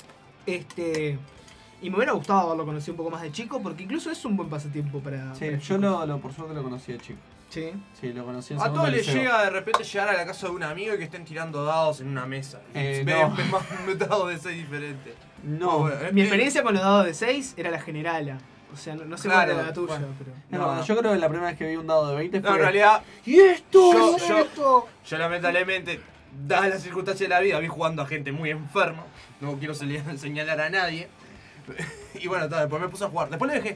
Speaker 1: Este... Y me hubiera gustado haberlo conocido un poco más de chico, porque incluso es un buen pasatiempo para...
Speaker 3: Sí,
Speaker 1: para
Speaker 3: yo
Speaker 1: chicos.
Speaker 3: lo, lo por suerte lo conocí de chico.
Speaker 1: Sí.
Speaker 3: Sí, lo conocí en
Speaker 2: A
Speaker 3: segundo
Speaker 2: todos les
Speaker 3: liceo.
Speaker 2: llega de repente llegar a la casa de un amigo y que estén tirando dados en una mesa.
Speaker 3: Eh,
Speaker 2: Ve-
Speaker 3: no.
Speaker 2: ve más un dado de seis diferente.
Speaker 3: No,
Speaker 2: Bueno, es
Speaker 1: Mi
Speaker 2: que-
Speaker 1: experiencia con los dados de seis era la generala. O sea, no, no sé
Speaker 2: Claro,
Speaker 1: cuál era la tuya,
Speaker 2: bueno.
Speaker 1: pero...
Speaker 3: es
Speaker 2: No.
Speaker 3: verdad, yo creo que la primera vez que vi un dado de veinte fue...
Speaker 2: No, en realidad,
Speaker 3: ¿Y esto?
Speaker 2: Yo-
Speaker 1: ¿Qué es
Speaker 2: yo-
Speaker 1: esto?
Speaker 2: yo lamentablemente, dadas las circunstancias de la vida, vi jugando a gente muy enferma. No quiero sele- señalar a nadie. Y bueno, ta, después me puse a jugar. Después lo dejé.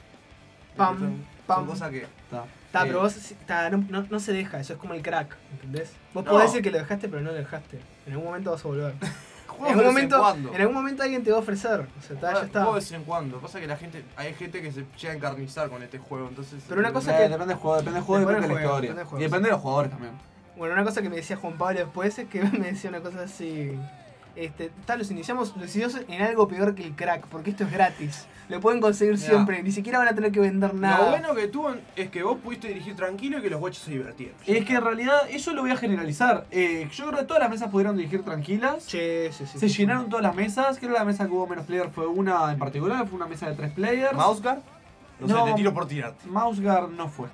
Speaker 1: Pam,
Speaker 2: Son-
Speaker 1: pam.
Speaker 2: Son cosas que...
Speaker 3: Está.
Speaker 1: Ta,
Speaker 3: Eh,
Speaker 1: pero vos, sí, ta, no, no, no se deja, eso es como el crack, ¿entendés? Vos
Speaker 2: No.
Speaker 1: podés decir que lo dejaste, pero no lo dejaste. En algún momento vas a volver.
Speaker 2: Juego
Speaker 1: En
Speaker 2: de
Speaker 1: algún,
Speaker 2: vez
Speaker 1: momento,
Speaker 2: en cuando.
Speaker 1: en algún momento alguien te va a ofrecer. O sea, ta, ya está.
Speaker 2: Juego de vez en cuando. Pasa que la gente, hay gente que se llega a encarnizar con este juego, entonces...
Speaker 1: Pero una
Speaker 2: eh,
Speaker 1: cosa
Speaker 3: eh,
Speaker 1: que-
Speaker 3: depende del juego, depende del juego,
Speaker 1: Depende
Speaker 3: depende de la
Speaker 1: del juego,
Speaker 3: historia.
Speaker 1: depende del juego,
Speaker 3: Y depende de los jugadores también.
Speaker 1: Bueno, una cosa que me decía Juan Pablo después es que me decía una cosa así. Este, ta, los iniciamos, los iniciamos en algo peor que el crack, porque esto es gratis. Lo pueden conseguir
Speaker 2: Mirá.
Speaker 1: siempre, ni siquiera van a tener que vender nada.
Speaker 2: Lo bueno que tuvo es que vos pudiste dirigir tranquilo y que los guachos se divertieron.
Speaker 3: Es que en realidad eso lo voy a generalizar. Eh, yo creo que todas las mesas pudieron dirigir tranquilas.
Speaker 1: Che, sí, sí,
Speaker 3: Se
Speaker 1: sí.
Speaker 3: llenaron todas las mesas. Creo que la mesa que hubo menos players fue una en particular, fue una mesa de tres players.
Speaker 2: ¿Mouseguard? No,
Speaker 3: No.
Speaker 2: sé, te tiro por tirarte.
Speaker 3: Mouseguard no fue.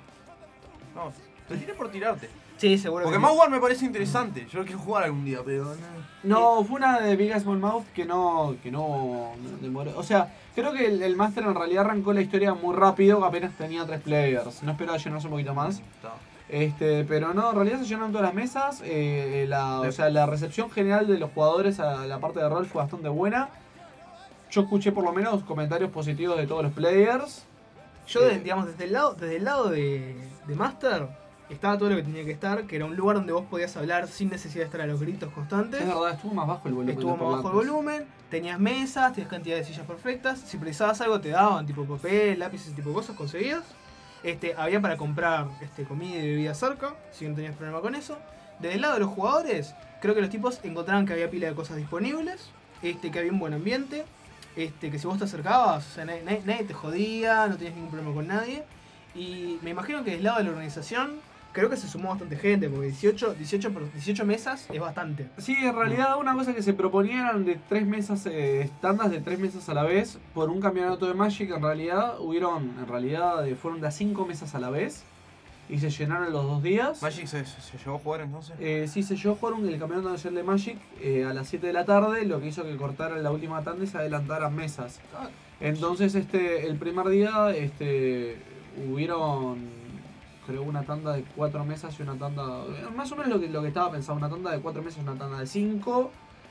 Speaker 2: No, te tiré por tirarte.
Speaker 1: Sí, seguro
Speaker 2: Porque
Speaker 1: que
Speaker 2: Mouseguard me parece interesante. Yo lo quiero jugar algún día, pero no.
Speaker 3: No, fue una de Big Small Mouth que no, que no demoró. O sea, creo que el, el Master en realidad arrancó la historia muy rápido, apenas tenía tres players. No esperaba llenarse un poquito más.
Speaker 2: Está.
Speaker 3: Este, pero no, en realidad se llenaron todas las mesas. eh, la, o sea, la recepción general de los jugadores a la parte de rol fue bastante buena. Yo escuché por lo menos comentarios positivos de todos los players.
Speaker 1: Yo,
Speaker 3: Eh,
Speaker 1: de- digamos, desde el lado, desde el lado de, de Master, estaba todo lo que tenía que estar, que era un lugar donde vos podías hablar sin necesidad de estar a los gritos constantes.
Speaker 3: Es verdad, estuvo más bajo el volumen.
Speaker 1: Estuvo
Speaker 3: de
Speaker 1: más bajo el
Speaker 3: parlantes.
Speaker 1: volumen, tenías mesas, tenías cantidad de sillas perfectas. Si precisabas algo te daban, tipo papel, lápices, tipo cosas, conseguías. Este, había para comprar este, comida y bebida cerca, si no tenías problema con eso. Desde el lado de los jugadores, creo que los tipos encontraban que había pila de cosas disponibles, este, que había un buen ambiente, este, que si vos te acercabas, o sea, nadie, nadie- nadie te jodía, no tenías ningún problema con nadie. Y me imagino que del lado de la organización, creo que se sumó bastante gente, porque dieciocho, dieciocho, por- dieciocho mesas es bastante.
Speaker 3: Sí, en realidad una cosa que se proponía eran de tres mesas, eh, estándares de tres mesas a la vez, por un campeonato de Magic. En realidad hubieron, en realidad eh, fueron de a cinco mesas a la vez y se llenaron los dos días.
Speaker 2: ¿Magic se, se, se llegó a jugar entonces?
Speaker 3: Eh, sí, se llevó a jugar un- el campeonato nacional de Magic eh, a las siete de la tarde, lo que hizo que cortaran la última tanda y se adelantaran mesas.
Speaker 2: Ah,
Speaker 3: Entonces, este, el primer día, este, hubieron, creo, una tanda de cuatro mesas y una tanda, más o menos lo que, lo que estaba pensado, una tanda de cuatro mesas y una tanda de cinco.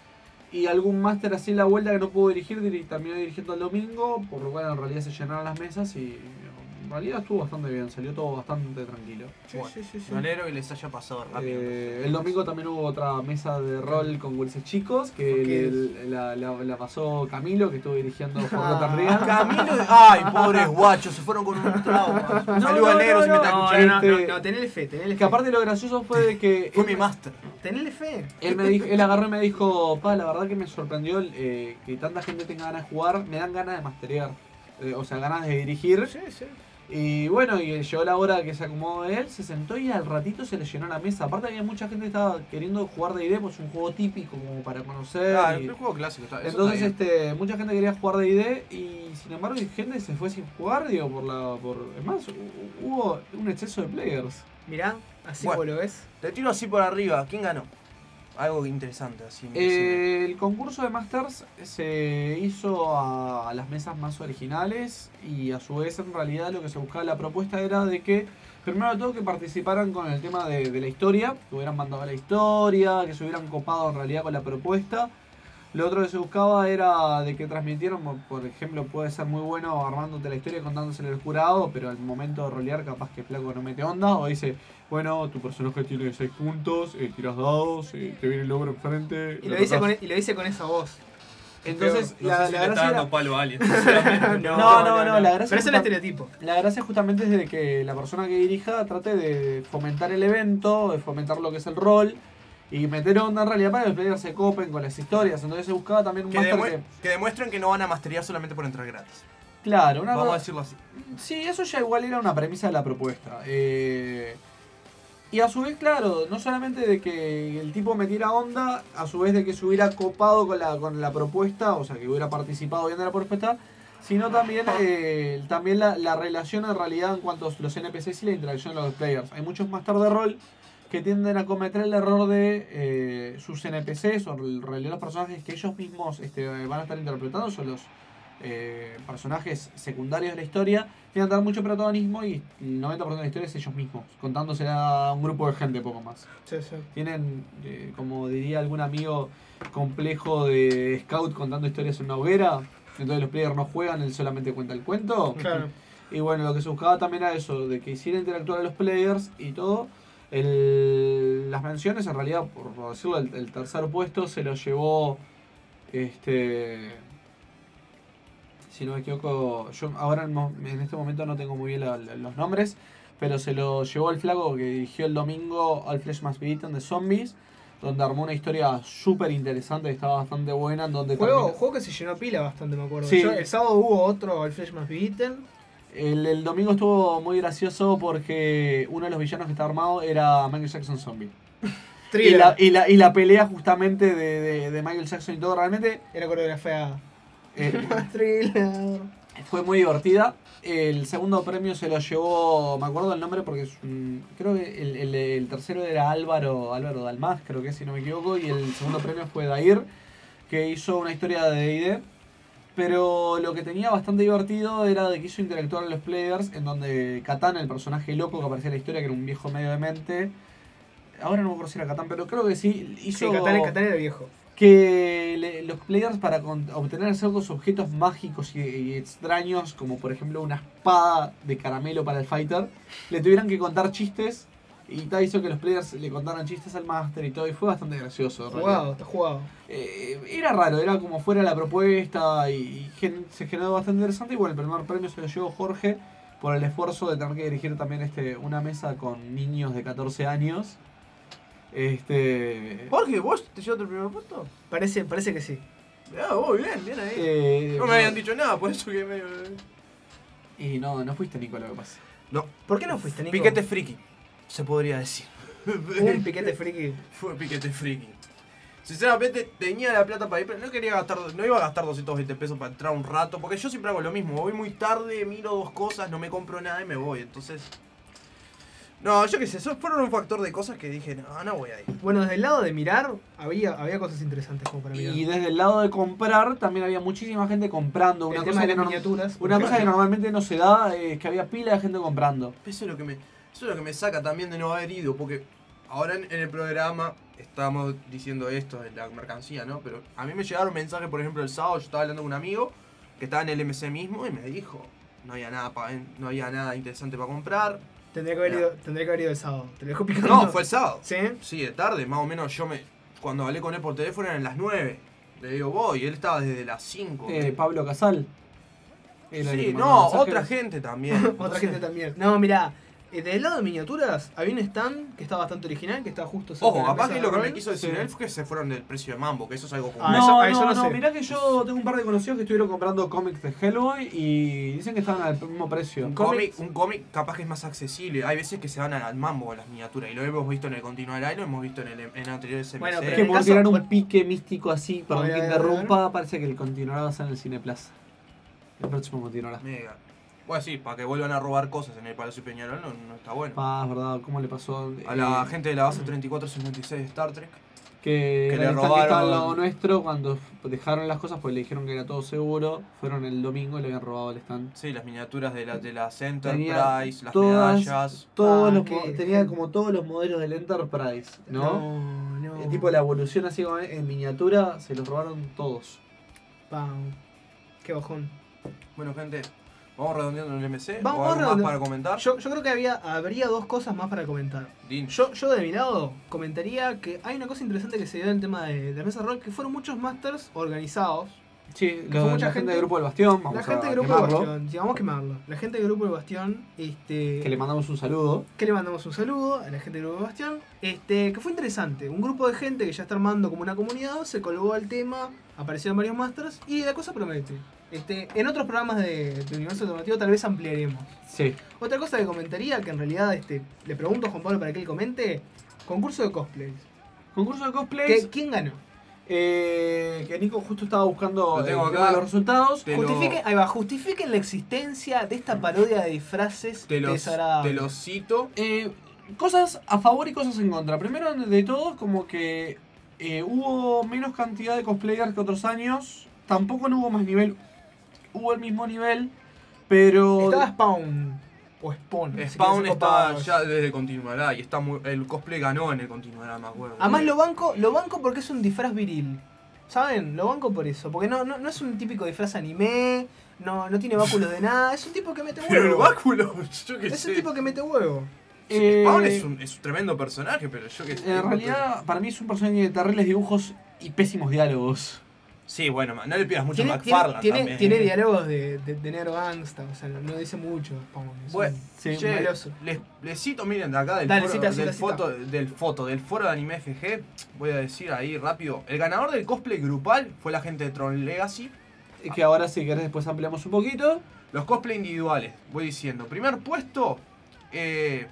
Speaker 3: Y algún máster así en la vuelta que no pudo dirigir, diri- terminó dirigiendo el domingo, por lo cual en realidad se llenaron las mesas y en realidad estuvo bastante bien, salió todo bastante tranquilo.
Speaker 1: Sí,
Speaker 2: Bueno,
Speaker 1: sí, sí, sí.
Speaker 2: Me alegro que les haya pasado rápido.
Speaker 3: Eh, el domingo también hubo otra mesa de rol con Wilson Chicos, que
Speaker 1: Ok.
Speaker 3: el- la, la- la pasó Camilo, que estuvo dirigiendo
Speaker 1: Ah.
Speaker 3: Forgotten Real.
Speaker 2: Camilo, ay, pobres guachos, se fueron con un trauma.
Speaker 3: No,
Speaker 2: Saludos
Speaker 3: no,
Speaker 2: al negro
Speaker 3: no,
Speaker 2: si me está
Speaker 3: no.
Speaker 1: No,
Speaker 2: escuchando.
Speaker 1: no, no,
Speaker 3: Este-
Speaker 1: no, tenele fe, tenele fe.
Speaker 3: Que aparte lo gracioso fue de que
Speaker 2: Fue
Speaker 3: él,
Speaker 2: mi máster.
Speaker 1: Tenele fe.
Speaker 3: él, me dijo, él agarró y me dijo, pa, la verdad que me sorprendió eh, que tanta gente tenga ganas de jugar, me dan ganas de masterear, eh, o sea, ganas de dirigir.
Speaker 1: Sí, sí.
Speaker 3: Y bueno, y llegó la hora que se acomodó él, se sentó y al ratito se le llenó la mesa. Aparte había mucha gente que estaba queriendo jugar D and D, pues es un juego típico como para conocer.
Speaker 2: Ah,
Speaker 3: y-
Speaker 2: el juego clásico está. eso
Speaker 3: Entonces
Speaker 2: está bien.
Speaker 3: este, mucha gente quería jugar D and D y sin embargo hay gente que se fue sin jugar, digo, por la. por. Es más, hu- hubo un exceso de players.
Speaker 1: Mirá, así
Speaker 2: Bueno.
Speaker 1: como lo ves.
Speaker 2: Te tiro así por arriba. ¿Quién ganó? Algo interesante, así.
Speaker 3: Eh, el concurso de Masters se hizo a, a las mesas más originales y a su vez en realidad lo que se buscaba, la propuesta era de que primero de todo que participaran con el tema de, de la historia, que hubieran mandado la historia, que se hubieran copado en realidad con la propuesta. Lo otro que se buscaba era de que transmitieran, por ejemplo, puede ser muy bueno armándote la historia y contándosela al jurado, pero al momento de rolear capaz que Flaco no mete onda o dice, bueno, tu personaje tiene seis puntos, eh, tiras dados, eh, te viene el logro enfrente.
Speaker 1: Y lo, dice con, y lo dice con esa voz.
Speaker 3: Entonces,
Speaker 6: No
Speaker 3: la,
Speaker 6: sé si
Speaker 3: la
Speaker 6: le
Speaker 3: gracia
Speaker 6: está
Speaker 3: era-
Speaker 6: dando palo a alguien. sinceramente.
Speaker 3: No, no, no, la gracia
Speaker 1: Pero es el
Speaker 3: justa-
Speaker 1: estereotipo.
Speaker 3: La gracia justamente es de que la persona que dirija trate de fomentar el evento, de fomentar lo que es el rol y meter onda en realidad para que los players se copen con las historias. Entonces se buscaba también un
Speaker 2: Que,
Speaker 3: máster
Speaker 2: demue-
Speaker 3: que...
Speaker 2: que demuestren que no van a masterear solamente por entrar gratis.
Speaker 3: Claro, una
Speaker 2: Vamos a
Speaker 3: cosa-
Speaker 2: decirlo así.
Speaker 3: Sí, eso ya igual era una premisa de la propuesta. Eh, y a su vez, claro, no solamente de que el tipo metiera onda, a su vez de que se hubiera copado con la, con la propuesta, o sea, que hubiera participado bien de la propuesta, sino también, eh, también la, la relación en realidad en cuanto a los N P Cs y la interacción de los players. Hay muchos máster de rol que tienden a cometer el error de eh, sus N P Cs o en realidad los personajes que ellos mismos este, van a estar interpretando son los eh, personajes secundarios de la historia, tienen que dar mucho protagonismo y el noventa por ciento de la historia es ellos mismos, contándosela a un grupo de gente poco más.
Speaker 1: Sí, sí.
Speaker 3: Tienen, eh, como diría algún amigo, complejo de scout contando historias en una hoguera, entonces los players no juegan, él solamente cuenta el cuento.
Speaker 1: Claro.
Speaker 3: Y bueno, lo que se buscaba también era eso, de que hiciera interactuar a los players y todo. El, las menciones, en realidad, por, por decirlo, el, el tercer puesto se lo llevó, este, si no me equivoco, yo ahora en, mo- en este momento no tengo muy bien la- la- los nombres, pero se lo llevó el flaco que dirigió el domingo All Flesh Must Be Eaten de Zombies, donde armó una historia súper interesante, que estaba bastante buena, en donde
Speaker 1: Juego,
Speaker 3: termina-
Speaker 1: juego que se llenó pila bastante, me acuerdo.
Speaker 3: Sí.
Speaker 1: Yo- el sábado hubo otro, el Flash Must Be Eaten.
Speaker 3: El, el domingo estuvo muy gracioso porque uno de los villanos que estaba armado era Michael Jackson Zombie. Y
Speaker 1: Thriller.
Speaker 3: la, y, la, y la pelea justamente de, de, de Michael Jackson y todo realmente
Speaker 1: Era coreografía.
Speaker 3: eh,
Speaker 1: Thriller.
Speaker 3: fue muy divertida. El segundo premio se lo llevó, me acuerdo el nombre porque es un- creo que el, el- el tercero era Álvaro, Álvaro Dalmás, creo que es, si no me equivoco, y el segundo premio fue Dair, que hizo una historia de D and D. Pero lo que tenía bastante divertido era de que hizo interactuar a los players, en donde Catán, el personaje loco que aparecía en la historia, que era un viejo medio demente. Ahora no me acuerdo si era Catán, pero creo que sí. Hizo
Speaker 1: Sí, Catán, Catán era viejo.
Speaker 3: que le- los players, para con- obtener ciertos objetos mágicos y, y extraños, como por ejemplo una espada de caramelo para el fighter, le tuvieran que contar chistes. Y tal hizo que los players le contaran chistes al master y todo, y fue bastante gracioso. en realidad.
Speaker 1: Jugado, está jugado.
Speaker 3: Eh, era raro, era como fuera la propuesta y, y gen- se generó bastante interesante. Y bueno, el primer premio se lo llevó Jorge por el esfuerzo de tener que dirigir también este una mesa con niños de catorce años. Este.
Speaker 2: Jorge, ¿vos te llevaste el primer puesto?
Speaker 1: Parece, parece que sí.
Speaker 2: Ah, vos, bien, bien ahí.
Speaker 3: eh,
Speaker 2: no me habían dicho nada, por eso que me...
Speaker 3: Y no, no fuiste Nico, lo que pasa.
Speaker 2: No,
Speaker 1: ¿Por qué no fuiste, Nico?
Speaker 2: piquete friki, se podría decir.
Speaker 1: Un piquete friki.
Speaker 2: Fue piquete friki. Sinceramente tenía la plata para ir, pero no quería gastar, no iba a gastar doscientos veinte pesos para entrar un rato, porque yo siempre hago lo mismo, voy muy tarde, miro dos cosas, no me compro nada y me voy, entonces... No, yo qué sé, eso fueron un factor de cosas que dije, no, no voy a ir.
Speaker 1: Bueno, desde el lado de mirar, había, había cosas interesantes como para mirar.
Speaker 3: Y desde el lado de comprar, también había muchísima gente comprando. Una
Speaker 1: el
Speaker 3: cosa
Speaker 1: tema de
Speaker 3: que
Speaker 1: las
Speaker 3: no-
Speaker 1: miniaturas.
Speaker 3: Una cosa que normalmente no se da es que había pila de gente comprando.
Speaker 2: Eso es lo que me, eso es lo que me saca también de no haber ido, porque ahora en, en el programa estábamos diciendo esto de la mercancía, ¿no? Pero a mí me llegaron mensajes, por ejemplo, el sábado yo estaba hablando con un amigo que estaba en el M C mismo y me dijo, no había nada, pa- no había nada interesante para comprar.
Speaker 1: Tendría que haber
Speaker 2: Ya.
Speaker 1: ido, tendría que haber ido el sábado. Te lo dejo picando.
Speaker 2: No, fue el sábado.
Speaker 1: ¿Sí?
Speaker 2: Sí, de tarde, más o menos yo me... Cuando hablé con él por teléfono eran las nueve. Le digo, voy, y él estaba desde las cinco.
Speaker 3: Eh, Pablo Casal. Era el
Speaker 2: sí,
Speaker 3: que mandó
Speaker 2: no,
Speaker 3: mensajes.
Speaker 2: otra gente también.
Speaker 1: Otra
Speaker 2: Entonces,
Speaker 1: gente también. No, mirá, eh, del lado de miniaturas había un stand que está bastante original, que está justo cerca de
Speaker 2: Ojo,
Speaker 1: la
Speaker 2: capaz
Speaker 1: mesa
Speaker 2: que
Speaker 1: de
Speaker 2: lo que me
Speaker 1: rol.
Speaker 2: quiso decir
Speaker 3: Sí.
Speaker 2: él fue que se fueron del precio de Mambo, que eso es algo común.
Speaker 1: Ah,
Speaker 3: no,
Speaker 1: eso- ah, eso
Speaker 3: no,
Speaker 1: no
Speaker 3: no,
Speaker 1: sé.
Speaker 3: mirá que yo tengo un par de conocidos que estuvieron comprando cómics de Hellboy y dicen que estaban al mismo precio.
Speaker 2: Un cómic, un cómic capaz que es más accesible. Hay veces que se van al mambo con las miniaturas. Y lo hemos visto en el Continual y lo hemos visto en el en anteriores M C.
Speaker 1: Bueno,
Speaker 3: Es
Speaker 1: pero
Speaker 3: que
Speaker 1: en
Speaker 3: por
Speaker 1: caso-
Speaker 3: tirar un
Speaker 1: bueno-
Speaker 3: pique místico así, perdón
Speaker 1: A ver,
Speaker 3: que
Speaker 1: a ver, a ver.
Speaker 3: interrumpa, parece que el continuará va a ser en el Cineplaza. El próximo continuará.
Speaker 2: Mega. Bueno, sí, para que vuelvan a robar cosas en el Palacio Peñarol no, no está bueno.
Speaker 3: Ah, es verdad, ¿cómo le pasó?
Speaker 2: A la
Speaker 3: Eh,
Speaker 2: gente de la base treinta y cuatro cincuenta y seis de Star Trek.
Speaker 3: que,
Speaker 2: que
Speaker 3: era
Speaker 2: le
Speaker 3: el stand que estaba al
Speaker 2: robaron-
Speaker 3: lado nuestro, cuando f- dejaron las cosas, pues le dijeron que era todo seguro, fueron el domingo y le habían robado el stand.
Speaker 2: Sí, las miniaturas de, la, de las
Speaker 3: Tenía
Speaker 2: Enterprise, las
Speaker 3: todas-
Speaker 2: medallas.
Speaker 3: Todos
Speaker 1: Ah,
Speaker 3: los
Speaker 1: qué
Speaker 3: mo- tenía
Speaker 1: gente.
Speaker 3: como todos los modelos del Enterprise, ¿no?
Speaker 1: No, no.
Speaker 3: El tipo de la evolución así como en miniatura, se los robaron todos.
Speaker 1: Pam. Qué bajón.
Speaker 2: Bueno, gente, vamos redondeando el M C.
Speaker 1: Vamos
Speaker 2: ¿O algo más
Speaker 1: redondeando.
Speaker 2: para comentar?
Speaker 1: Yo, yo creo que había, habría dos cosas más para comentar.
Speaker 2: Din.
Speaker 1: Yo, yo de mi lado comentaría que hay una cosa interesante que se dio en el tema de, de mesa de rol, que fueron muchos masters organizados.
Speaker 3: Sí,
Speaker 1: fue
Speaker 3: lo-
Speaker 1: mucha
Speaker 3: la gente
Speaker 1: gente-
Speaker 3: del Grupo del Bastión, vamos
Speaker 1: la gente
Speaker 3: a
Speaker 1: del Grupo del
Speaker 3: quemarlo,
Speaker 1: Bastión, sí, vamos a quemarlo. La gente del Grupo del Bastión, este,
Speaker 3: que le mandamos un saludo.
Speaker 1: que le mandamos un saludo a la gente del Grupo del Bastión, este, que fue interesante. Un grupo de gente que ya está armando como una comunidad, se colgó al tema, aparecieron varios masters y la cosa promete. Este, en otros programas de, de Universo Alternativo tal vez ampliaremos.
Speaker 3: Sí.
Speaker 1: Otra cosa que comentaría, que en realidad este, le pregunto a Juan Pablo para que él comente, concurso de cosplays.
Speaker 3: Concurso de cosplays.
Speaker 1: ¿Qué- ¿Quién ganó?
Speaker 3: Eh, que Nico justo estaba buscando
Speaker 2: Lo tengo
Speaker 3: el tema
Speaker 2: acá.
Speaker 3: de los resultados.
Speaker 2: Te lo-
Speaker 1: Justifiquen, ahí va, justifiquen la existencia de esta parodia de disfraces
Speaker 2: Te los,
Speaker 1: desagradables.
Speaker 2: te los cito.
Speaker 3: Eh, cosas a favor y cosas en contra. Primero de todo, como que eh, hubo menos cantidad de cosplayers que otros años. Tampoco no hubo más nivel. Hubo el mismo nivel, pero...
Speaker 1: Estaba Spawn. O Spawn. si
Speaker 2: Spawn
Speaker 1: querés
Speaker 2: está
Speaker 1: copados.
Speaker 2: ya desde Continuará y está muy, el cosplay ganó en el Continuará, me acuerdo.
Speaker 1: Además lo banco, lo banco porque es un disfraz viril. ¿Saben? Lo banco por eso. Porque no, no, no es un típico disfraz anime, no, no tiene báculos de nada, es un tipo que mete
Speaker 2: Pero el
Speaker 1: huevo.
Speaker 2: báculo, yo qué
Speaker 1: Es
Speaker 2: sé.
Speaker 1: un tipo que mete huevo.
Speaker 2: Sí,
Speaker 3: Eh,
Speaker 2: Spawn es un, es un tremendo personaje, pero yo qué sé.
Speaker 3: En realidad, para mí es un personaje de terribles dibujos y pésimos diálogos.
Speaker 2: Sí, bueno, no le pidas mucho a
Speaker 1: Tiene,
Speaker 2: McFarlane
Speaker 1: tiene,
Speaker 2: también.
Speaker 1: tiene
Speaker 2: ¿eh?
Speaker 1: diálogos de, de, de negro gangsta, o sea, no, no dice mucho Spawn. Es
Speaker 2: Bueno,
Speaker 1: un-
Speaker 3: Sí,
Speaker 2: che,
Speaker 1: maloso.
Speaker 2: les, les cito, miren, de acá del,
Speaker 1: Dale,
Speaker 2: foro,
Speaker 1: cita,
Speaker 2: del,
Speaker 1: cita, cita.
Speaker 2: foto, del foto, del foro de Anime F G, voy a decir ahí rápido. El ganador del cosplay grupal fue la gente de Tron Legacy.
Speaker 3: Y que ahora, si querés, después ampliamos un poquito.
Speaker 2: Los cosplay individuales, voy diciendo. Primer puesto, eh,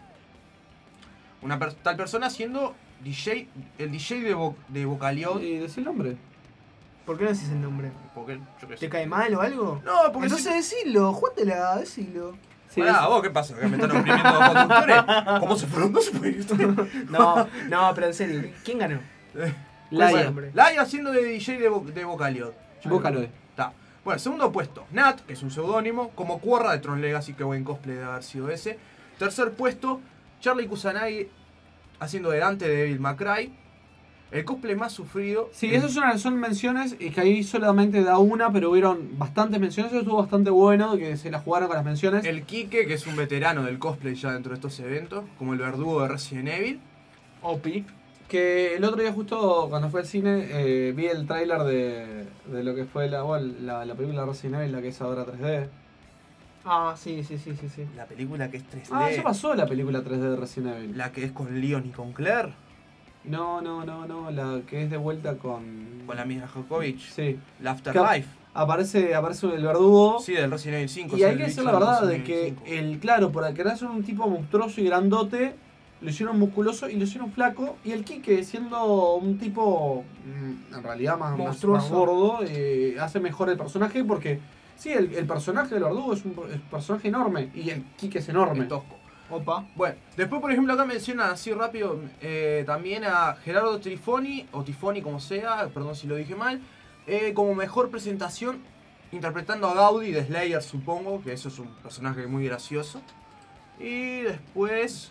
Speaker 2: una per- tal persona haciendo D J, el D J de, Vo- de Vocalión.
Speaker 3: Y decí el nombre.
Speaker 1: ¿Por qué no decís el nombre?
Speaker 2: Porque, yo qué
Speaker 1: ¿Te
Speaker 2: sé.
Speaker 1: cae mal o algo?
Speaker 2: No, porque
Speaker 1: Entonces
Speaker 2: si-
Speaker 1: decilo, jugátela, decilo.
Speaker 3: Sí,
Speaker 2: Pará,
Speaker 3: es-
Speaker 2: ¿vos qué pasa? ¿Que me están oprimiendo los conductores? ¿Cómo se fueron dos?
Speaker 1: No, no, pero en serio, ¿quién ganó? ¿Cuál es el
Speaker 3: Laia.
Speaker 1: nombre?
Speaker 2: Laia haciendo de D J de, Vo- de Vocalión.
Speaker 3: Vocaloid.
Speaker 2: Está. Bueno, segundo puesto, Nat, que es un seudónimo, como Cuorra de Tron Legacy, que buen cosplay de haber sido ese. Tercer puesto, Charlie Kusanagi haciendo de Dante de Devil May Cry. El cosplay más sufrido.
Speaker 3: Sí,
Speaker 2: el-
Speaker 3: esas son, son menciones y que ahí solamente da una, pero hubieron bastantes menciones. Eso estuvo bastante bueno, que se la jugaron con las menciones.
Speaker 2: El Quique, que es un veterano del cosplay ya dentro de estos eventos, como el verdugo de Resident Evil.
Speaker 1: Opi.
Speaker 3: Que el otro día justo cuando fue al cine eh, vi el tráiler de, de lo que fue la, bueno, la, la película Resident Evil, la que es ahora tres D.
Speaker 1: Ah, sí, sí, sí, sí, sí.
Speaker 2: La película que es tres D.
Speaker 3: Ah, ya pasó la película tres D de Resident Evil.
Speaker 2: La que es con Leon y con Claire.
Speaker 3: No, no, no, no, la que es de vuelta con...
Speaker 2: Con la misma Jokovic.
Speaker 3: Sí.
Speaker 2: La Afterlife.
Speaker 3: Aparece, aparece el verdugo.
Speaker 2: Sí, del Resident Evil cinco.
Speaker 3: Y
Speaker 2: es
Speaker 3: hay
Speaker 2: el
Speaker 3: que decir
Speaker 2: bicho
Speaker 3: la
Speaker 2: del
Speaker 3: verdad de
Speaker 2: Resident
Speaker 3: que
Speaker 2: Evil cinco.
Speaker 3: el, claro, por querer ser un tipo monstruoso y grandote, lo hicieron musculoso y lo hicieron flaco. Y el Kike, siendo un tipo mm, en realidad más, más,
Speaker 1: Monstruoso.
Speaker 3: más gordo, eh, hace mejor el personaje porque sí, el, el personaje del verdugo es un, es un personaje enorme y el Kike es enorme.
Speaker 2: Es tosco.
Speaker 1: Opa.
Speaker 2: Bueno, después por ejemplo acá mencionan así rápido eh, también a Gerardo Trifoni, o Tifoni como sea, perdón si lo dije mal, eh, como mejor presentación interpretando a Gaudi de Slayer supongo, que eso es un personaje muy gracioso. Y después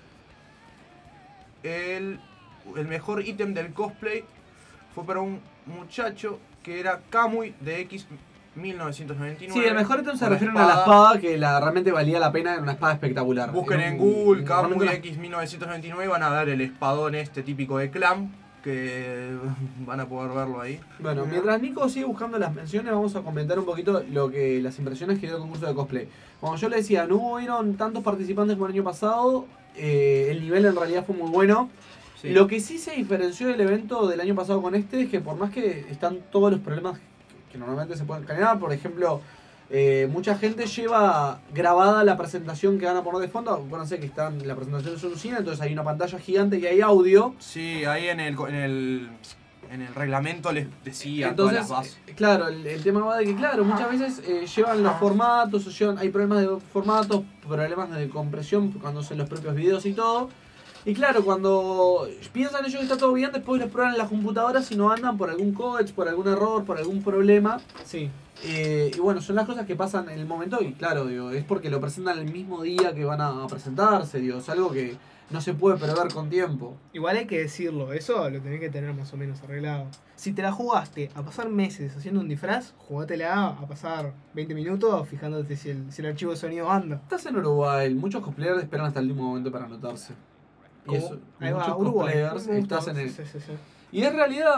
Speaker 2: el, el mejor ítem del cosplay fue para un muchacho que era Kamui de X mil novecientos noventa y nueve.
Speaker 3: Sí, el mejor ítem se
Speaker 2: con
Speaker 3: refieren a la espada, que la, realmente valía la pena, era una espada espectacular.
Speaker 2: Busquen
Speaker 3: Era
Speaker 2: en
Speaker 3: un-
Speaker 2: Google,
Speaker 3: realmente
Speaker 2: Kamui
Speaker 3: una-
Speaker 2: X mil novecientos noventa y nueve, van a ver el espadón este típico de Clam, que van a poder verlo ahí.
Speaker 3: Bueno, mientras Nico sigue buscando las menciones, vamos a comentar un poquito lo que las impresiones que dio el concurso de cosplay. Como yo le decía, no hubieron tantos participantes como el año pasado, eh, el nivel en realidad fue muy bueno.
Speaker 2: Sí.
Speaker 3: Lo que sí se diferenció del evento del año pasado con este es que por más que están todos los problemas que, que normalmente se pueden generar, por ejemplo, eh, mucha gente lleva grabada la presentación que van a poner de fondo. Acuérdense que están, la presentación es un cine, entonces hay una pantalla gigante y hay audio.
Speaker 2: Sí, ahí en el, en el, en el reglamento les decía
Speaker 3: Entonces,
Speaker 2: todas las bases.
Speaker 3: eh, claro, el, el tema va de que, claro, muchas veces eh, llevan los formatos, o llevan, hay problemas de formatos, problemas de compresión cuando hacen los propios videos y todo. Y claro, cuando piensan ellos que está todo bien, después lo prueban en las computadoras y no andan por algún coach, por algún error, por algún problema.
Speaker 1: Sí.
Speaker 3: Eh, y bueno, son las cosas que pasan en el momento y claro, digo, es porque lo presentan el mismo día que van a presentarse, digo, es algo que no se puede prever con tiempo.
Speaker 1: Igual hay que decirlo, eso lo tenés que tener más o menos arreglado. Si te la jugaste a pasar meses haciendo un disfraz, jugátela a pasar veinte minutos fijándote si el, si el archivo de sonido anda.
Speaker 3: Estás en Uruguay, muchos cosplayers esperan hasta el último momento para anotarse. Y
Speaker 1: ¿Cómo?
Speaker 3: eso,
Speaker 1: Ahí va,
Speaker 3: muchos
Speaker 1: Uruguay.
Speaker 3: cosplayers,
Speaker 1: Me gusta.
Speaker 3: estás en el...
Speaker 1: Sí, sí, sí.
Speaker 3: Y es realidad